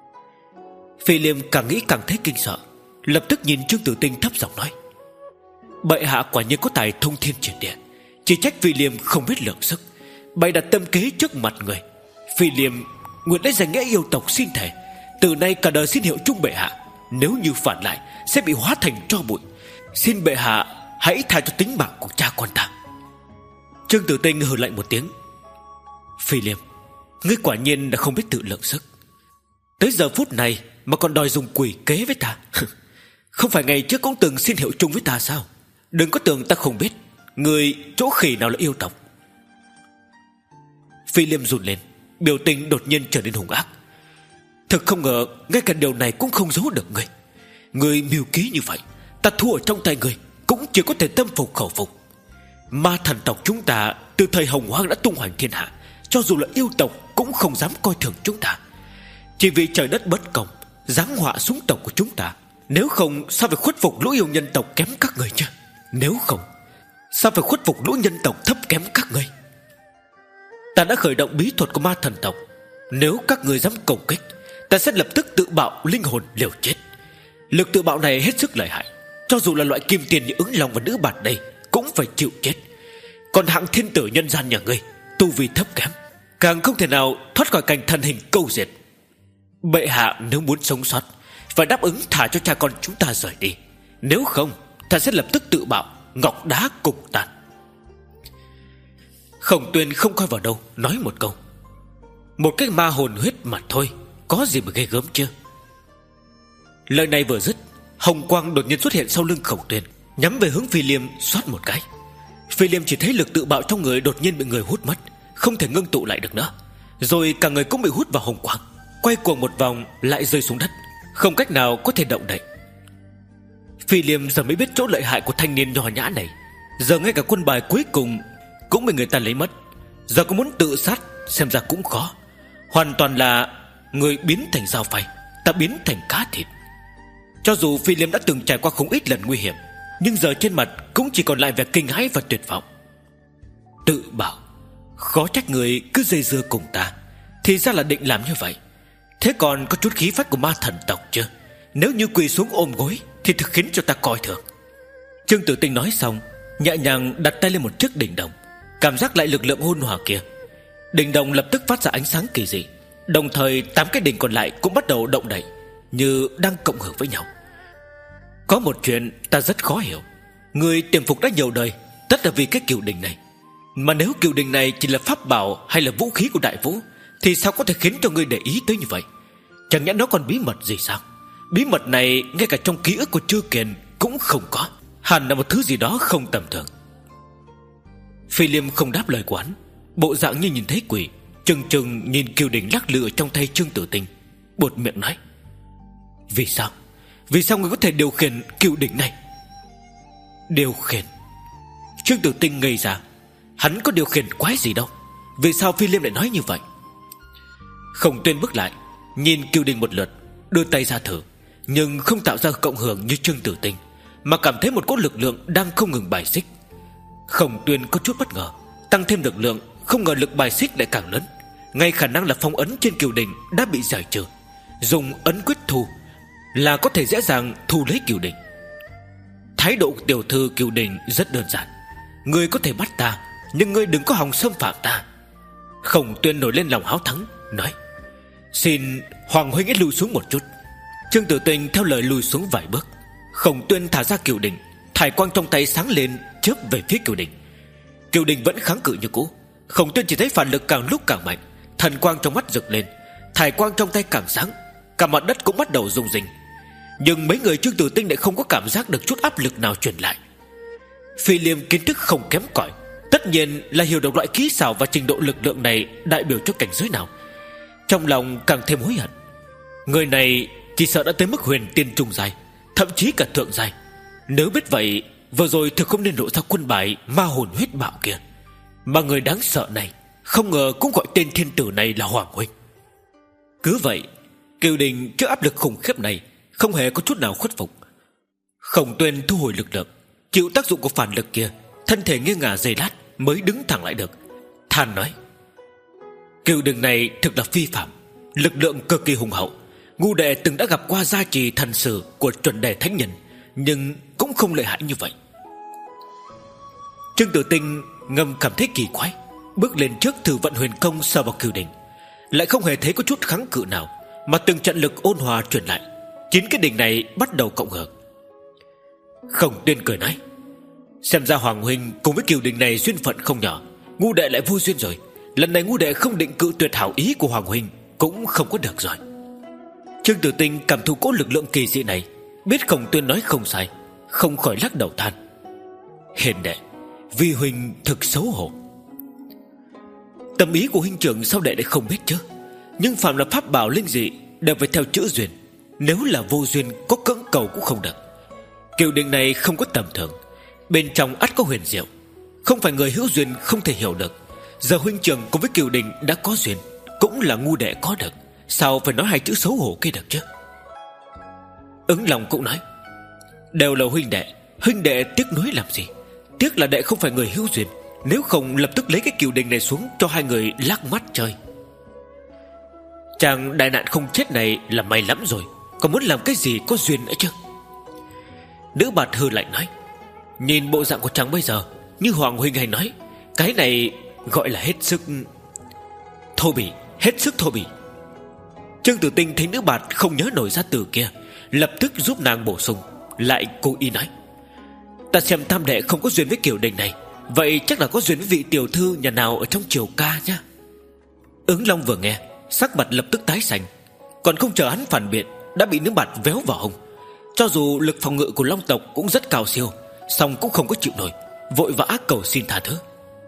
Phi Liêm càng nghĩ càng thấy kinh sợ, lập tức nhìn Trương Tử Tinh thấp giọng nói: Bệ hạ quả nhiên có tài thông thiên triệt địa, chỉ trách Phi Liêm không biết lượng sức, bày đặt tâm kế trước mặt người. Phi Liêm nguyện lấy danh nghĩa yêu tộc xin thề, từ nay cả đời xin hiệu chung bệ hạ, nếu như phản lại sẽ bị hóa thành tro bụi. Xin bệ hạ hãy tha cho tính mạng của cha con ta. Trương Tử Tinh hừ lạnh một tiếng: Phi Liêm, ngươi quả nhiên là không biết tự lượng sức. Tới giờ phút này mà còn đòi dùng quỷ kế với ta. Không phải ngày trước cũng từng xin hiệu chung với ta sao? Đừng có tưởng ta không biết người chỗ khỉ nào là yêu tộc. Phi Liêm run lên, biểu tình đột nhiên trở nên hung ác. Thực không ngờ ngay cả điều này cũng không giấu được ngươi. Ngươi mưu ký như vậy, ta thua ở trong tay ngươi cũng chỉ có thể tâm phục khẩu phục. Ma thần tộc chúng ta từ thời Hồng Hoang đã tung hoành thiên hạ, cho dù là yêu tộc cũng không dám coi thường chúng ta. Chỉ vì trời đất bất công, giáng họa xuống tộc của chúng ta. Nếu không sao phải khuất phục lũ yêu nhân tộc kém các người chứ? Nếu không sao phải khuất phục lũ nhân tộc thấp kém các người? Ta đã khởi động bí thuật của ma thần tộc, nếu các người dám công kích, ta sẽ lập tức tự bạo linh hồn liều chết. Lực tự bạo này hết sức lợi hại, cho dù là loại kim tiền như ứng long và nữ bản đây cũng phải chịu chết. Còn hạng thiên tử nhân gian nhà ngươi tu vi thấp kém, càng không thể nào thoát khỏi cảnh thần hình câu diệt. Bệ hạ nếu muốn sống sót, phải đáp ứng thả cho cha con chúng ta rời đi. Nếu không, ta sẽ lập tức tự bạo, ngọc đá cục tàn. Khổng Tuyên không coi vào đâu, nói một câu: một cái ma hồn huyết mà thôi, có gì mà ghê gớm chứ. Lời này vừa dứt, hồng quang đột nhiên xuất hiện sau lưng Khổng Tuyên, nhắm về hướng Phi Liêm xoát một cái. Phi Liêm chỉ thấy lực tự bạo trong người đột nhiên bị người hút mất, không thể ngưng tụ lại được nữa, rồi cả người cũng bị hút vào hồng quang, quay cuồng một vòng lại rơi xuống đất, không cách nào có thể động đậy. Phi Liêm giờ mới biết chỗ lợi hại của thanh niên nho nhã này. Giờ ngay cả quân bài cuối cùng cũng bị người ta lấy mất, giờ có muốn tự sát xem ra cũng khó. Hoàn toàn là người biến thành dao phay, ta biến thành cá thịt. Cho dù Phi Liêm đã từng trải qua không ít lần nguy hiểm, nhưng giờ trên mặt cũng chỉ còn lại vẻ kinh hãi và tuyệt vọng. Tự bảo, khó trách người cứ dây dưa cùng ta, thì ra là định làm như vậy. Thế còn có chút khí phách của ma thần tộc chưa? Nếu như quỳ xuống ôm gối thì thực khiến cho ta coi thường. Trương Tử Tinh nói xong, nhẹ nhàng đặt tay lên một chiếc đỉnh đồng, cảm giác lại lực lượng hôn hòa kia. Đỉnh đồng lập tức phát ra ánh sáng kỳ dị, đồng thời tám cái đỉnh còn lại cũng bắt đầu động đậy, như đang cộng hưởng với nhau. Có một chuyện ta rất khó hiểu. Người tiềm phục đã nhiều đời, tất là vì cái cửu đỉnh này. Mà nếu cửu đỉnh này chỉ là pháp bảo hay là vũ khí của Đại Vũ, thì sao có thể khiến cho người để ý tới như vậy? Chẳng nhẽ nó còn bí mật gì sao? Bí mật này ngay cả trong ký ức của Trư Kiền cũng không có, hẳn là một thứ gì đó không tầm thường. Phi Liêm không đáp lời quán, bộ dạng như nhìn thấy quỷ, chừng chừng nhìn cửu đỉnh lắc lư trong tay Trương Tử Tinh, buột miệng nói: vì sao? Vì sao người có thể điều khiển cửu đỉnh này? Điều khiển? Trương Tử Tinh ngây ra. Hắn có điều khiển quái gì đâu, vì sao Phi Liêm lại nói như vậy? Khổng Tuyên bước lại, nhìn cửu đỉnh một lượt, đưa tay ra thử, nhưng không tạo ra cộng hưởng như Trương Tử Tinh, mà cảm thấy một cỗ lực lượng đang không ngừng bài xích. Khổng Tuyên có chút bất ngờ, tăng thêm lực lượng, không ngờ lực bài xích lại càng lớn. Ngay khả năng là phong ấn trên cửu đỉnh đã bị giải trừ, dùng ấn quyết thu là có thể dễ dàng thu lấy cửu đỉnh. Thái độ của tiểu thư cửu đỉnh rất đơn giản: ngươi có thể bắt ta, nhưng ngươi đừng có hòng xâm phạm ta. Khổng Tuyên nổi lên lòng háo thắng, nói: xin Hoàng huynh ấy lùi xuống một chút. Trương Tử Tinh theo lời lùi xuống vài bước. Khổng Tuyên thả ra cửu đỉnh, thải quang trong tay sáng lên, chớp về phía cửu đỉnh. Cửu đỉnh vẫn kháng cự như cũ. Khổng Tuyên chỉ thấy phản lực càng lúc càng mạnh, thần quang trong mắt rực lên, thải quang trong tay càng sáng, cả mặt đất cũng bắt đầu rung rinh. Nhưng mấy người Trương Tử Tinh lại không có cảm giác được chút áp lực nào truyền lại. Phi Liêm kiến thức không kém cỏi, tất nhiên là hiểu được loại kỹ xảo và trình độ lực lượng này đại biểu cho cảnh giới nào. Trong lòng càng thêm hối hận. Người này chỉ sợ đã tới mức huyền tiên trung giai, thậm chí cả thượng giai. Nếu biết vậy, vừa rồi thực không nên lộ ra quân bài ma hồn huyết bạo kia. Mà người đáng sợ này không ngờ cũng gọi tên thiên tử này là Hoàng huynh. Cứ vậy, cửu đỉnh trước áp lực khủng khiếp này không hề có chút nào khuất phục. Khổng Tuyên thu hồi lực lượng, chịu tác dụng của phản lực kia, thân thể nghiêng ngả giây lát mới đứng thẳng lại được, than nói: cửu đỉnh này thực là phi phạm, lực lượng cực kỳ hùng hậu. Ngu đệ từng đã gặp qua gia trì thần sử của chuẩn đề thánh nhân, nhưng cũng không lợi hại như vậy. Trương Tử Tinh ngầm cảm thấy kỳ quái, bước lên trước thử vận huyền công sờ vào cửu đỉnh, lại không hề thấy có chút kháng cự nào, mà từng trận lực ôn hòa truyền lại, chín cái đỉnh này bắt đầu cộng hưởng. Khổng Tuyên cười nói: xem ra Hoàng huynh cùng với cửu đỉnh này duyên phận không nhỏ, ngu đệ lại vô duyên rồi. Lần này ngu đệ không định cự tuyệt hảo ý của Hoàng huynh cũng không có được rồi. Trương Tử Tinh cảm thụ cỗ lực lượng kỳ dị này, biết Khổng Tuyên nói không sai, không khỏi lắc đầu than: hiền đệ, vi huynh thực xấu hổ. Tâm ý của huynh trưởng sao đệ lại không biết chứ? Nhưng phạm là pháp bảo linh dị đều phải theo chữ duyên, nếu là vô duyên có cưỡng cầu cũng không được. Cửu đỉnh này không có tầm thường, bên trong ắt có huyền diệu, không phải người hữu duyên không thể hiểu được. Giờ huynh trưởng cùng với cửu đỉnh đã có duyên, cũng là ngu đệ có được, sao phải nói hai chữ xấu hổ kia được chứ? Ứng Long cũng nói: đều là huynh đệ, huynh đệ tiếc nuối làm gì? Tiếc là đệ không phải người hữu duyên, nếu không lập tức lấy cái cửu đỉnh này xuống cho hai người lắc mắt chơi. Chàng đại nạn không chết này là may lắm rồi, còn muốn làm cái gì có duyên nữa chứ? Nữ Bạt hừ lạnh nói: nhìn bộ dạng của chàng bây giờ, như Hoàng huynh hay nói, cái này gọi là hết sức thô bỉ, hết sức thô bỉ. Trương Tử Tinh thấy Nữ Bạt không nhớ nổi ra từ kia, lập tức giúp nàng bổ sung, lại cố ý nói: ta xem tam đệ không có duyên với kiểu đỉnh này, Vậy chắc là có duyên với vị tiểu thư nhà nào ở trong triều ca nhá. Ứng Long vừa nghe, sắc mặt lập tức tái xanh. Còn không chờ hắn phản biện, đã bị nước bạt véo vào hông. Cho dù lực phòng ngự của Long tộc cũng rất cao siêu, song cũng không có chịu nổi, vội vã cầu xin tha thứ.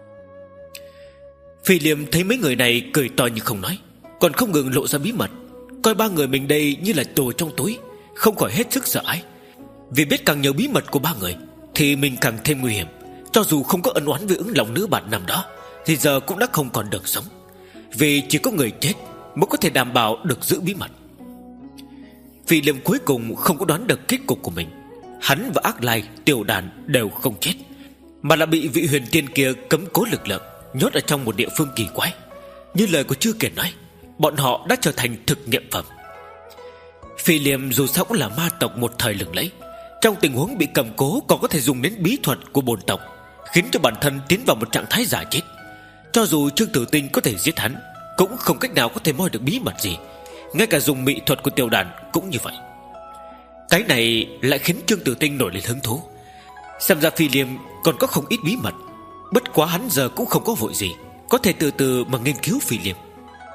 Phi Liêm thấy mấy người này cười to như không nói, còn không ngừng lộ ra bí mật, coi ba người mình đây như là đồ trong túi, không khỏi hết sức sợ hãi. Vì biết càng nhiều bí mật của ba người thì mình càng thêm nguy hiểm. Cho dù không có ân oán với Ứng Long nữ bạn năm đó thì giờ cũng đã không còn được sống, vì chỉ có người chết mới có thể đảm bảo được giữ bí mật. Phi Liêm cuối cùng không có đoán được kết cục của mình. Hắn và Ác Lai, Tiểu Đàn đều không chết, mà là bị vị huyền tiên kia cấm cố lực lượng, nhốt ở trong một địa phương kỳ quái. Như lời của Chư Kiền nói, bọn họ đã trở thành thực nghiệm phẩm. Phi Liêm dù sao cũng là ma tộc một thời lừng lẫy, trong tình huống bị cầm cố còn có thể dùng đến bí thuật của bổn tộc, khiến cho bản thân tiến vào một trạng thái giả chết. Cho dù Trương Tử Tinh có thể giết hắn, cũng không cách nào có thể moi được bí mật gì. Ngay cả dùng mị thuật của Tiểu Đàn cũng như vậy. Cái này lại khiến Trương Tử Tinh nổi lên hứng thú. Xem ra Phi Liêm còn có không ít bí mật. Bất quá hắn giờ cũng không có vội gì, có thể từ từ mà nghiên cứu Phi Liêm.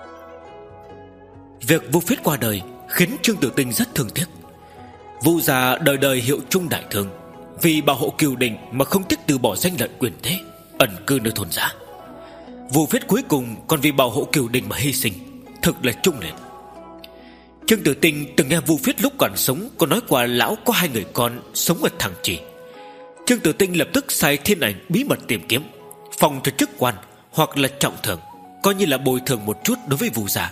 Việc Vu Phiết qua đời khiến Trương Tử Tinh rất thương tiếc. Vu gia đời đời hiệu trung đại thương, vì bảo hộ cửu đình mà không tiếc từ bỏ danh lợi quyền thế, ẩn cư nơi thôn giá. Vu Phiết cuối cùng còn vì bảo hộ cửu đình mà hy sinh, thực là trung liệt. Trương Tử Tinh từng nghe Vu Phiết lúc còn sống có nói qua lão có hai người con sống ở Thằng Trì. Trương Tử Tinh lập tức sai thiên ảnh bí mật tìm kiếm, phòng cho chức quan hoặc là trọng thưởng, coi như là bồi thường một chút đối với Vu gia.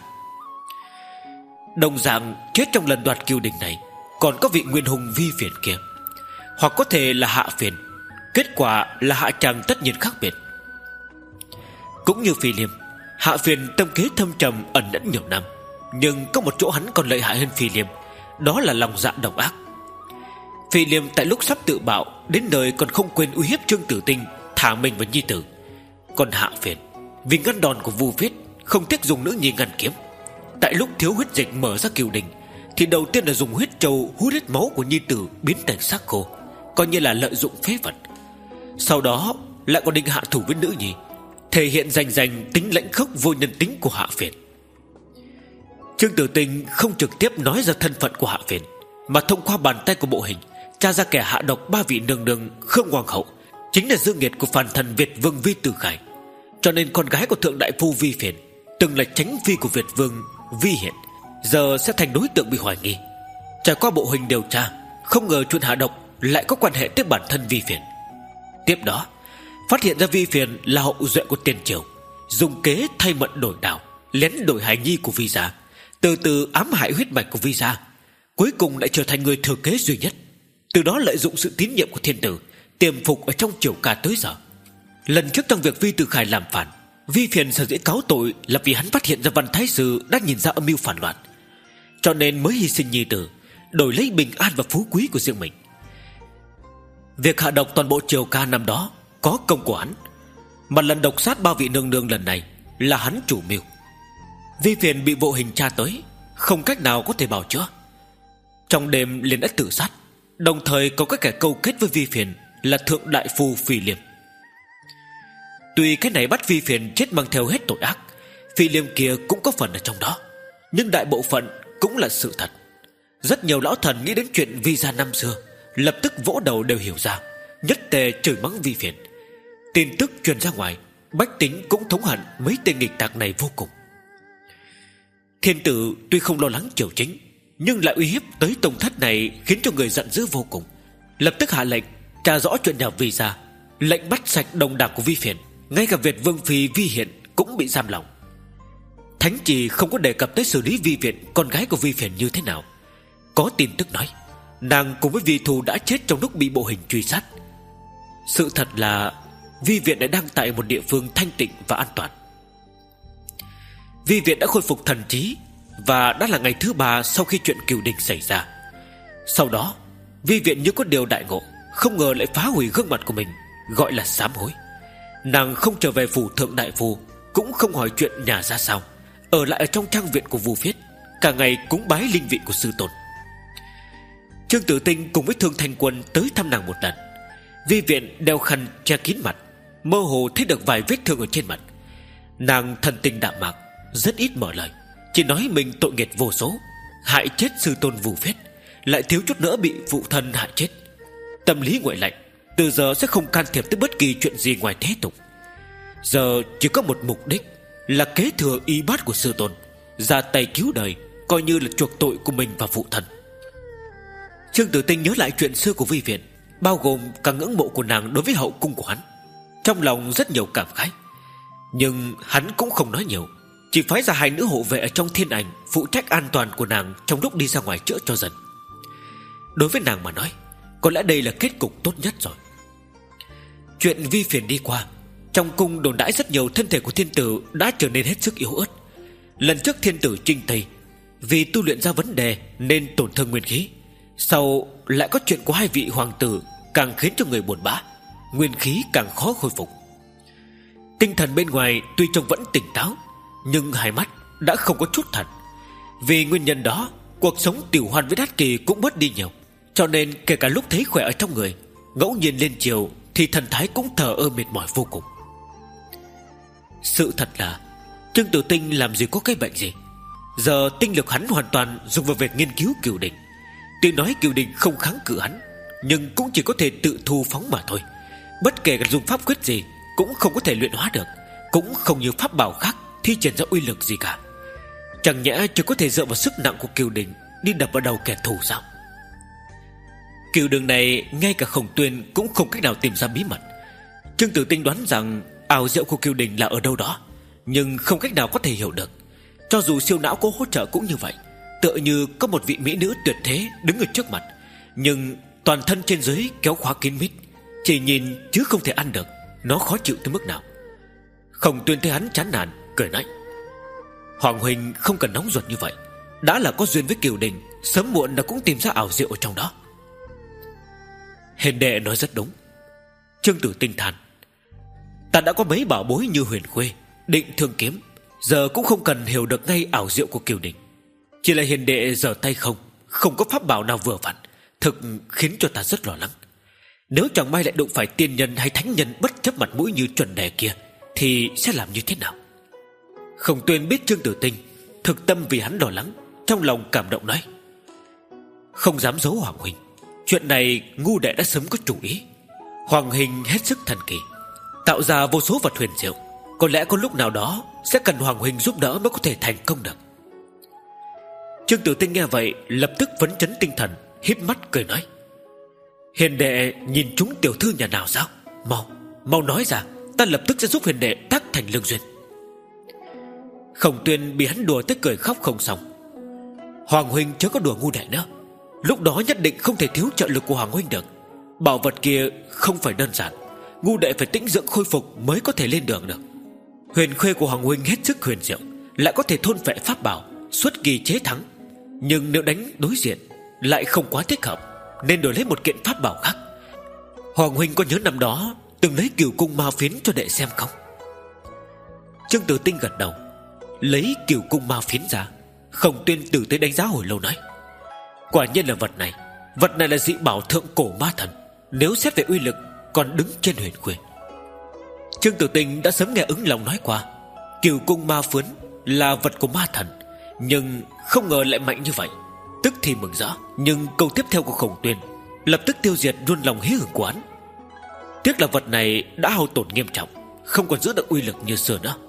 Đồng dạng chết trong lần đoạt cửu đình này còn có vị nguyên hùng Vi Phiền kia, hoặc có thể là Hạ Phiền. Kết quả là hạ tràng tất nhiên khác biệt. Cũng như Phi Liêm, Hạ Phiền tâm kế thâm trầm ẩn nhẫn nhiều năm, nhưng có một chỗ hắn còn lợi hại hơn Phi Liêm, đó là lòng dạ độc ác. Phi Liêm tại lúc sắp tự bạo đến nơi còn không quên uy hiếp Trương Tử Tinh thả mình và nhi tử. Còn Hạ Phiền vì ngăn đòn của Vu Phiết không tiếc dùng nữ nhi ngăn kiếm. Tại lúc thiếu huyết dịch mở ra cửu đình thì đầu tiên là dùng huyết trâu hút hết máu của nhi tử biến thành xác khô, coi như là lợi dụng phế vật. Sau đó lại còn định hạ thủ với nữ nhi, thể hiện rành rành tính lãnh khốc vô nhân tính của Hạ Phiền. Trương Tử Tinh không trực tiếp nói ra thân phận của Hạ Phiền, mà thông qua bàn tay của bộ hình tra ra kẻ hạ độc ba vị nương nương Khương Hoàng hậu chính là dương nghiệt của phản thần Việt Vương Vi Tử Khải. Cho nên con gái của thượng đại phu Vi Phiền, từng là chánh phi của Việt Vương Vi Hiện, giờ sẽ thành đối tượng bị hoài nghi. Trải qua bộ hình điều tra, không ngờ chuyện hạ độc lại có quan hệ tới bản thân Vi Phiền. Tiếp đó phát hiện ra Vi Phiền là hậu duệ của tiền triều, dùng kế thay mận đổi đảo, lén đổi hài nhi của Vi gia, từ từ ám hại huyết mạch của Vi gia, cuối cùng lại trở thành người thừa kế duy nhất. Từ đó lợi dụng sự tín nhiệm của thiên tử, tiềm phục ở trong triều ca tới giờ. Lần trước trong việc Vi Tử Khải làm phản, Vi Phiền sở dĩ cáo tội là vì hắn phát hiện ra Văn Thái Sư đã nhìn ra âm mưu phản loạn, cho nên mới hy sinh nhi tử, đổi lấy bình an và phú quý của riêng mình. Việc hạ độc toàn bộ triều ca năm đó có công của hắn, mà lần độc sát ba vị nương nương lần này là hắn chủ mưu. Vi Phiền bị vô hình tra tới, không cách nào có thể bào chữa, trong đêm liền đã tự sát, đồng thời có các kẻ câu kết với Vi Phiền là thượng đại phu Phi Liêm. Tuy cái này bắt Vi Phiền chết mang theo hết tội ác, Phi Liêm kia cũng có phần ở trong đó, nhưng đại bộ phận cũng là sự thật. Rất nhiều lão thần nghĩ đến chuyện Vi gia năm xưa, lập tức vỗ đầu đều hiểu ra, nhất tề chửi mắng Vi Phiền. Tin tức truyền ra ngoài, bách tính cũng thống hận mấy tên nghịch tặc này vô cùng. Thiên tử tuy không lo lắng triều chính, nhưng lại uy hiếp tới tông thất này khiến cho người giận dữ vô cùng. Lập tức hạ lệnh tra rõ chuyện nhà Vi gia, lệnh bắt sạch đồng đảng của Vi Phiền. Ngay cả Việt Vương phi Vi Hiện cũng bị giam lòng. Thánh Trì không có đề cập tới xử lý Vi Viện, con gái của Vi Phiền như thế nào. Có tin tức nói nàng cùng với Vi Thù đã chết trong lúc bị bộ hình truy sát. Sự thật là Vi Viện đã đang tại một địa phương thanh tịnh và an toàn. Vi Viện đã khôi phục thần trí, và đã là ngày thứ ba sau khi chuyện cửu đình xảy ra. Sau đó Vi Viện như có điều đại ngộ, không ngờ lại phá hủy gương mặt của mình, gọi là sám hối. Nàng không trở về phủ thượng đại phu, cũng không hỏi chuyện nhà ra sao, ở lại ở trong trang viện của Vu Phiết, cả ngày cúng bái linh vị của sư tôn. Trương Tử Tinh cùng với Thương Thanh Quân tới thăm nàng một lần. Vi Viện đeo khăn che kín mặt, mơ hồ thấy được vài vết thương ở trên mặt. Nàng thần tình đạm mạc, rất ít mở lời, chỉ nói mình tội nghiệp vô số, hại chết sư tôn Vu Phiết, lại thiếu chút nữa bị phụ thân hại chết. Tâm lý nguội lạnh, từ giờ sẽ không can thiệp tới bất kỳ chuyện gì ngoài thế tục. Giờ chỉ có một mục đích, là kế thừa y bát của sư tôn, ra tay cứu đời, coi như là chuộc tội của mình và phụ thân. Trương Tử Tinh nhớ lại chuyện xưa của Vi Viện, bao gồm cả ngưỡng mộ của nàng đối với hậu cung của hắn, trong lòng rất nhiều cảm khái. Nhưng hắn cũng không nói nhiều, chỉ phái ra hai nữ hộ vệ ở trong thiên ảnh phụ trách an toàn của nàng trong lúc đi ra ngoài chữa cho dân. Đối với nàng mà nói, có lẽ đây là kết cục tốt nhất rồi. Chuyện Vi Phiền đi qua, trong cung đồn đãi rất nhiều thân thể của thiên tử đã trở nên hết sức yếu ớt. Lần trước thiên tử chinh Tây, vì tu luyện ra vấn đề nên tổn thương nguyên khí. Sau lại có chuyện của hai vị hoàng tử, càng khiến cho người buồn bã, nguyên khí càng khó khôi phục. Tinh thần bên ngoài tuy trông vẫn tỉnh táo, nhưng hai mắt đã không có chút thần. Vì nguyên nhân đó, cuộc sống tiểu hoan với Đát Kỳ cũng bớt đi nhiều. Cho nên kể cả lúc thấy khỏe ở trong người, ngẫu nhiên lên chiều thì thần thái cũng thờ ơ mệt mỏi vô cùng. Sự thật là Trương Tử Tinh làm gì có cái bệnh gì. Giờ tinh lực hắn hoàn toàn dùng vào việc nghiên cứu Cửu Đình. Tuy nói Cửu Đình không kháng cự hắn, nhưng cũng chỉ có thể tự thu phóng mà thôi. Bất kể dùng pháp quyết gì cũng không có thể luyện hóa được, cũng không như pháp bảo khác thi triển ra uy lực gì cả. Chẳng nhẽ chỉ có thể dựa vào sức nặng của Cửu Đình đi đập vào đầu kẻ thù sao? Cửu Đình này ngay cả Khổng Tuyên cũng không cách nào tìm ra bí mật. Trương Tử Tinh đoán rằng ảo diệu của Cửu Đình là ở đâu đó, nhưng không cách nào có thể hiểu được. Cho dù siêu não có hỗ trợ cũng như vậy, tựa như có một vị mỹ nữ tuyệt thế đứng ở trước mặt, nhưng toàn thân trên dưới kéo khóa kín mít, chỉ nhìn chứ không thể ăn được. Nó khó chịu tới mức nào. Khổng Tuyên thấy hắn chán nản, cười nói: Hoàng huynh không cần nóng ruột như vậy, đã là có duyên với Cửu Đình, sớm muộn là cũng tìm ra ảo diệu ở trong đó. Hiền đệ nói rất đúng. Trương Tử Tinh than: Ta đã có mấy bảo bối như Huyền Khuê, Định Thương Kiếm, giờ cũng không cần hiểu được ngay ảo diệu của Cửu Đình. Chỉ là hiền đệ giờ tay không, không có pháp bảo nào vừa vặn, thực khiến cho ta rất lo lắng. Nếu chẳng may lại đụng phải tiên nhân hay thánh nhân bất chấp mặt mũi như chuẩn đề kia, thì sẽ làm như thế nào? Khổng Tuyên biết Trương Tử Tinh thực tâm vì hắn lo lắng, trong lòng cảm động nói: Không dám giấu Hoàng huynh, chuyện này ngu đệ đã sớm có chủ ý. Hoàng huynh hết sức thần kỳ, tạo ra vô số vật huyền diệu, có lẽ có lúc nào đó sẽ cần Hoàng huynh giúp đỡ mới có thể thành công được. Trương Tử Tinh nghe vậy lập tức phấn chấn tinh thần, híp mắt cười nói: Hiền đệ nhìn chúng tiểu thư nhà nào sao? Mau, mau nói ra, ta lập tức sẽ giúp hiền đệ tác thành lương duyên. Khổng Tuyên bị hắn đùa tới cười khóc không xong. Hoàng huynh chớ có đùa ngu đệ nữa, lúc đó nhất định không thể thiếu trợ lực của Hoàng huynh được. Bảo vật kia không phải đơn giản, ngu đệ phải tĩnh dưỡng khôi phục mới có thể lên đường được. Huyền Khuê của Hoàng huynh hết sức huyền diệu, lại có thể thôn phệ pháp bảo, xuất kỳ chế thắng. Nhưng nếu đánh đối diện lại không quá thích hợp, nên đổi lấy một kiện pháp bảo khác. Hoàng huynh có nhớ năm đó từng lấy Cửu Cung Ma Phiến cho đệ xem không? Trương Tử Tinh gật đầu. Lấy Cửu Cung Ma Phiến ra, Khổng Tuyên tử tế đánh giá hồi lâu nói: Quả nhiên là vật này. Vật này là dị bảo thượng cổ ma thần, nếu xét về uy lực còn đứng trên Huyền Khuê. Trương Tử Tinh đã sớm nghe ứng lòng nói qua, Cửu Cung Ma Phiến là vật của ma thần, nhưng không ngờ lại mạnh như vậy. Tức thì mừng rỡ, nhưng câu tiếp theo của Khổng Tuyên lập tức tiêu diệt luôn lòng hí hửng của hắn. Tiếc là vật này đã hao tổn nghiêm trọng, không còn giữ được uy lực như xưa nữa.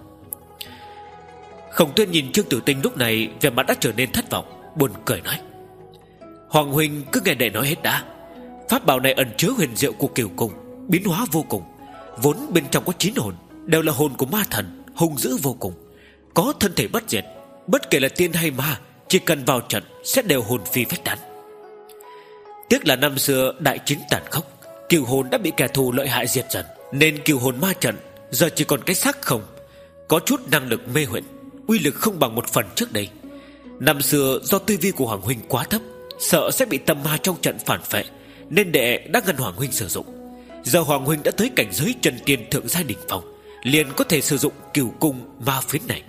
Khổng Tuyên nhìn Trương Tử Tinh lúc này vẻ mặt đã trở nên thất vọng, buồn cười nói: Hoàng huynh cứ nghe đệ nói hết đã. Pháp bảo này ẩn chứa huyền diệu của Cửu Cung, biến hóa vô cùng. Vốn bên trong có chín hồn, đều là hồn của ma thần, hung dữ vô cùng, có thân thể bất diệt. Bất kể là tiên hay ma, chỉ cần vào trận sẽ đều hồn phi phách tán. Tiếc là năm xưa đại chiến tàn khốc, cửu hồn đã bị kẻ thù lợi hại diệt dần, nên cửu hồn ma trận giờ chỉ còn cái xác không, có chút năng lực mê huyễn, uy lực không bằng một phần trước đây. Năm xưa do tư vi của Hoàng huynh quá thấp, sợ sẽ bị tâm ma trong trận phản phệ, nên đệ đã ngăn Hoàng huynh sử dụng. Giờ Hoàng huynh đã tới cảnh giới chân tiên thượng giai đỉnh phong, liền có thể sử dụng Cửu Cung Ma Phiến này.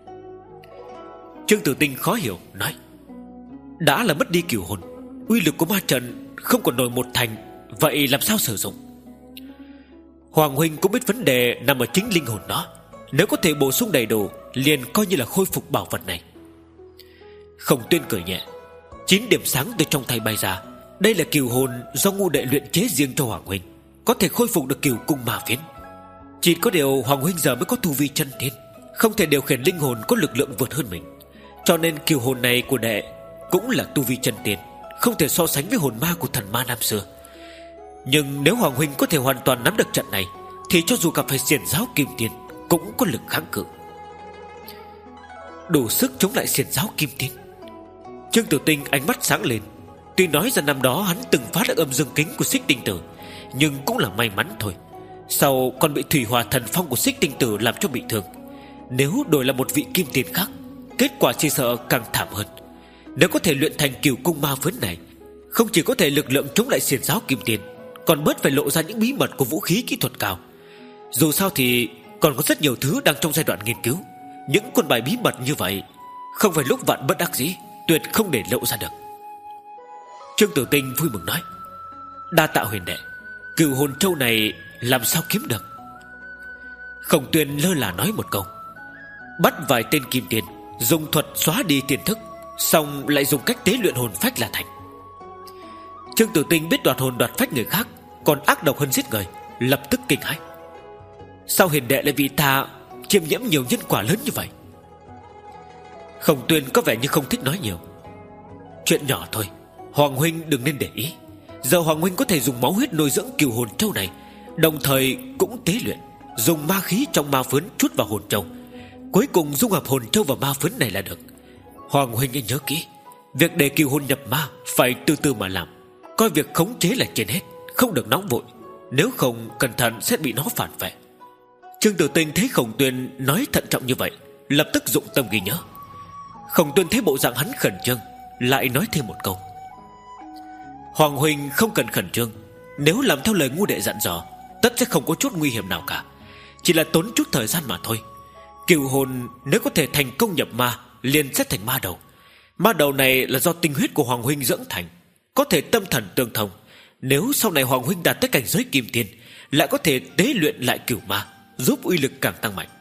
Trương Tử Tinh khó hiểu nói: Đã là mất đi cửu hồn, uy lực của ma trận không còn nổi một thành, vậy làm sao sử dụng? Hoàng huynh cũng biết vấn đề nằm ở chính linh hồn đó. Nếu có thể bổ sung đầy đủ, liền coi như là khôi phục bảo vật này. Khổng Tuyên cười nhẹ. Chín điểm sáng từ trong tay bay ra. Đây là cừu hồn do Ngũ đệ luyện chế riêng cho Hoàng huynh, có thể khôi phục được cừu cung ma phiến. Chỉ có điều Hoàng huynh giờ mới có tu vi chân tiên, không thể điều khiển linh hồn có lực lượng vượt hơn mình. Cho nên cừu hồn này của đệ cũng là tu vi chân tiên, không thể so sánh với hồn ma của thần ma năm xưa. Nhưng nếu Hoàng huynh có thể hoàn toàn nắm được trận này, thì cho dù gặp phải xiển giáo kim tiên cũng có lực kháng cự. Đủ sức chống lại xiển giáo kim tiên? Trương Tử Tinh ánh mắt sáng lên. Tuy nói ra năm đó hắn từng phá được âm dương kính của Xích Tinh Tử, nhưng cũng là may mắn thôi. Sau còn bị thủy hỏa thần phong của Xích Tinh Tử làm cho bị thương. Nếu đổi là một vị kim tiên khác, kết quả chỉ sợ càng thảm hơn. Nếu có thể luyện thành cừu cung ma phấn này, không chỉ có thể lực lượng chống lại xiển giáo kim tiên, còn bớt phải lộ ra những bí mật của vũ khí kỹ thuật cao. Dù sao thì còn có rất nhiều thứ đang trong giai đoạn nghiên cứu. Những quân bài bí mật như vậy, không phải lúc vạn bất đắc dĩ, tuyệt không để lộ ra được. Trương Tử Tinh vui mừng nói: đa tạ huyền đệ. Cừu hồn châu này làm sao kiếm được? Khổng Tuyên lơ là nói một câu: bắt vài tên kim tiền, dùng thuật xóa đi tiền thức, xong lại dùng cách tế luyện hồn phách là thành. Trương Tử Tinh biết đoạt hồn đoạt phách người khác còn ác độc hơn giết người, lập tức kinh hãi. Sao hiền đệ lại vì ta chiêm nhiễm nhiều nhân quả lớn như vậy? Khổng Tuyên có vẻ như không thích nói nhiều. Chuyện nhỏ thôi, Hoàng huynh đừng nên để ý. Giờ Hoàng huynh có thể dùng máu huyết nuôi dưỡng cừu hồn châu này, đồng thời cũng tế luyện, dùng ma khí trong ma phấn chút vào hồn châu, cuối cùng dung hợp hồn châu vào ma phấn này là được. Hoàng huynh nên nhớ kỹ, việc để cừu hồn nhập ma phải từ từ mà làm, coi việc khống chế là trên hết, không được nóng vội, nếu không cẩn thận sẽ bị nó phản vệ. Trương Tử Tinh thấy Khổng Tuyên nói thận trọng như vậy, lập tức dụng tâm ghi nhớ. Khổng Tuyên thấy bộ dạng hắn khẩn trương, lại nói thêm một câu: Hoàng huynh không cần khẩn trương, nếu làm theo lời Ngũ đệ dặn dò, tất sẽ không có chút nguy hiểm nào cả, chỉ là tốn chút thời gian mà thôi. Cừu hồn nếu có thể thành công nhập ma, liền sẽ thành ma đầu. Ma đầu này là do tinh huyết của Hoàng huynh dưỡng thành, có thể tâm thần tương thông. Nếu sau này Hoàng huynh đạt tới cảnh giới kim tiên, lại có thể tế luyện lại cửu ma, giúp uy lực càng tăng mạnh.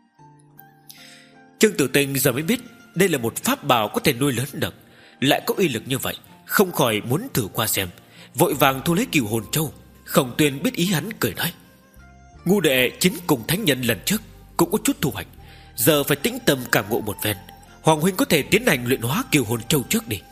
Trương Tử Tinh giờ mới biết đây là một pháp bảo có thể nuôi lớn được, lại có uy lực như vậy, không khỏi muốn thử qua xem, vội vàng thu lấy cửu hồn châu. Khổng Tuyên biết ý hắn, cười nói: Ngũ đệ chính cùng thánh nhân lần trước cũng có chút thu hoạch, giờ phải tĩnh tâm cảm ngộ một phen. Hoàng huynh có thể tiến hành luyện hóa cửu hồn châu trước đi.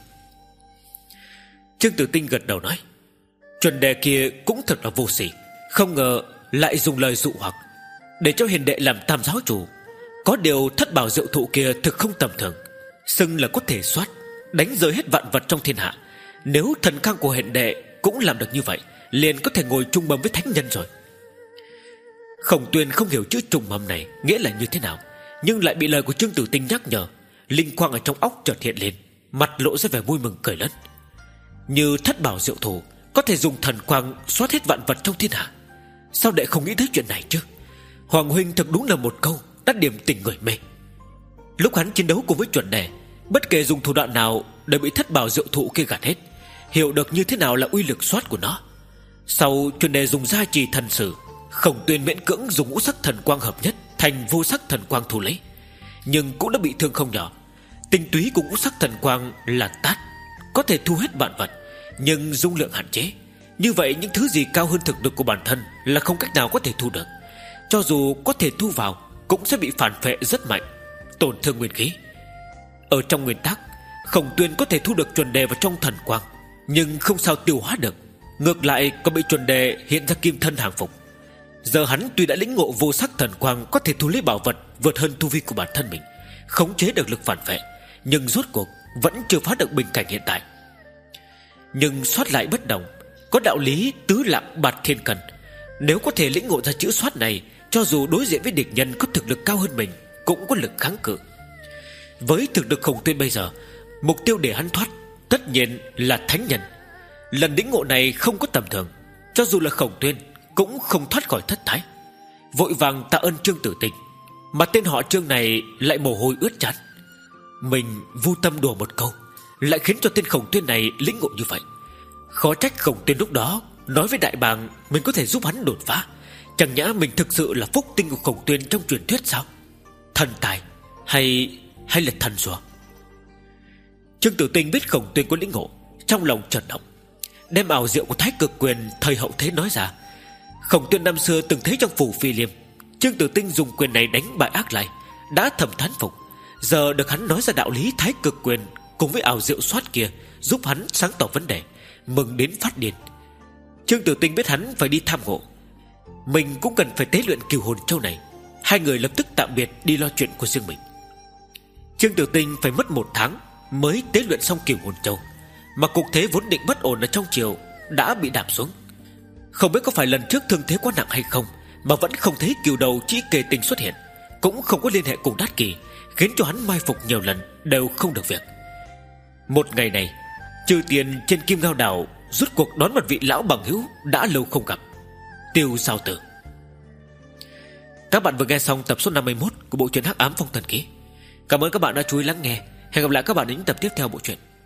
Trương Tử Tinh gật đầu nói: Chuẩn đề kia cũng thật là vô sỉ, không ngờ lại dùng lời dụ hoặc để cho hiền đệ làm tam giáo chủ. Có điều thất bảo diệu thụ kia thực không tầm thường, xưng là có thể soát đánh rơi hết vạn vật trong thiên hạ. Nếu thần khang của hiền đệ cũng làm được như vậy, liền có thể ngồi chung mâm với thánh nhân rồi. Khổng Tuyên không hiểu chữ trùng mâm này nghĩa là như thế nào, nhưng lại bị lời của Trương Tử Tinh nhắc nhở, linh quang ở trong óc chợt hiện lên, mặt lộ ra vẻ vui mừng cười lớn. Như thất bảo diệu thụ có thể dùng thần quang soát hết vạn vật trong thiên hạ, sao đệ không nghĩ tới chuyện này chứ? Hoàng huynh thật đúng là một câu đã điểm tình người mê. Lúc hắn chiến đấu cùng với chuẩn đề, bất kể dùng thủ đoạn nào đều bị thất bảo diệu thụ kia gạt hết, hiểu được như thế nào là uy lực soát của nó. Sau chuẩn đề dùng gia trì thần sử, Khổng Tuyên miễn cưỡng dùng ngũ sắc thần quang hợp nhất thành vô sắc thần quang thu lấy, nhưng cũng đã bị thương không nhỏ. Tinh túy của ngũ sắc thần quang là tát, có thể thu hết vạn vật, nhưng dung lượng hạn chế. Như vậy những thứ gì cao hơn thực lực của bản thân là không cách nào có thể thu được. Cho dù có thể thu vào, cũng sẽ bị phản phệ rất mạnh, tổn thương nguyên khí. Ở trong nguyên tắc, Khổng Tuyên có thể thu được chuẩn đề vào trong thần quang, nhưng không sao tiêu hóa được, ngược lại còn bị chuẩn đề hiện ra kim thân hàng phục. Giờ hắn tuy đã lĩnh ngộ vô sắc thần quang có thể thu lấy bảo vật vượt hơn tu vi của bản thân mình, khống chế được lực phản phệ, nhưng rốt cuộc vẫn chưa phá được bình cảnh hiện tại. Nhưng soát lại bất đồng, có đạo lý tứ lạng bạt thiên cân. Nếu có thể lĩnh ngộ ra chữ soát này, cho dù đối diện với địch nhân có thực lực cao hơn mình, cũng có lực kháng cự. Với thực lực Khổng Tuyên bây giờ, mục tiêu để hắn thoát tất nhiên là thánh nhân. Lần lĩnh ngộ này không có tầm thường, cho dù là Khổng Tuyên cũng không thoát khỏi thất thái. Vội vàng tạ ơn Trương Tử Tinh, mà tên họ Trương này lại mồ hôi ướt trán. Mình vô tâm đùa một câu, lại khiến cho tên Khổng Tuyên này lĩnh ngộ như vậy. Khó trách Khổng Tuyên lúc đó nói với đại bàng mình có thể giúp hắn đột phá, Chẳng nhã mình thực sự là phúc tinh của Khổng Tuyên trong truyền thuyết sao? Thần tài hay hay là thần rùa? Trương Tử Tinh biết Khổng Tuyên có lĩnh ngộ, trong lòng chợt động, đem ảo diệu của Thái Cực Quyền thời hậu thế nói ra. Khổng Tuyên năm xưa từng thấy trong phủ Phi Liêm, Trương Tử Tinh dùng quyền này đánh bại ác lai, đã thầm thán phục. Giờ được hắn nói ra đạo lý Thái Cực Quyền cùng với ảo diệu xoát kia, giúp hắn sáng tỏ vấn đề, mừng đến phát điên. Trương Tử Tinh biết hắn phải đi tham ngộ, mình cũng cần phải tế luyện Cửu Hồn Châu này. Hai người lập tức tạm biệt, đi lo chuyện của riêng mình. Trương Tử Tinh phải mất một tháng mới tế luyện xong Cửu Hồn Châu, mà cục thế vốn định bất ổn ở trong triều đã bị đạp xuống. Không biết có phải lần trước thương thế quá nặng hay không, mà vẫn không thấy Cửu Đầu Chỉ Kề Tình xuất hiện, cũng không có liên hệ cùng Đát Kỳ, khiến cho hắn mai phục nhiều lần đều không được việc. Một ngày này, Trừ Tiền trên Kim Ngao Đảo rút cuộc đón một vị lão bằng hữu đã lâu không gặp, Tiêu Giao Tử. Các bạn vừa nghe xong tập số năm mươi mốt của bộ truyện Hắc Ám Phong Thần Ký. Cảm ơn các bạn đã chú ý lắng nghe. Hẹn gặp lại các bạn ở những tập tiếp theo bộ truyện.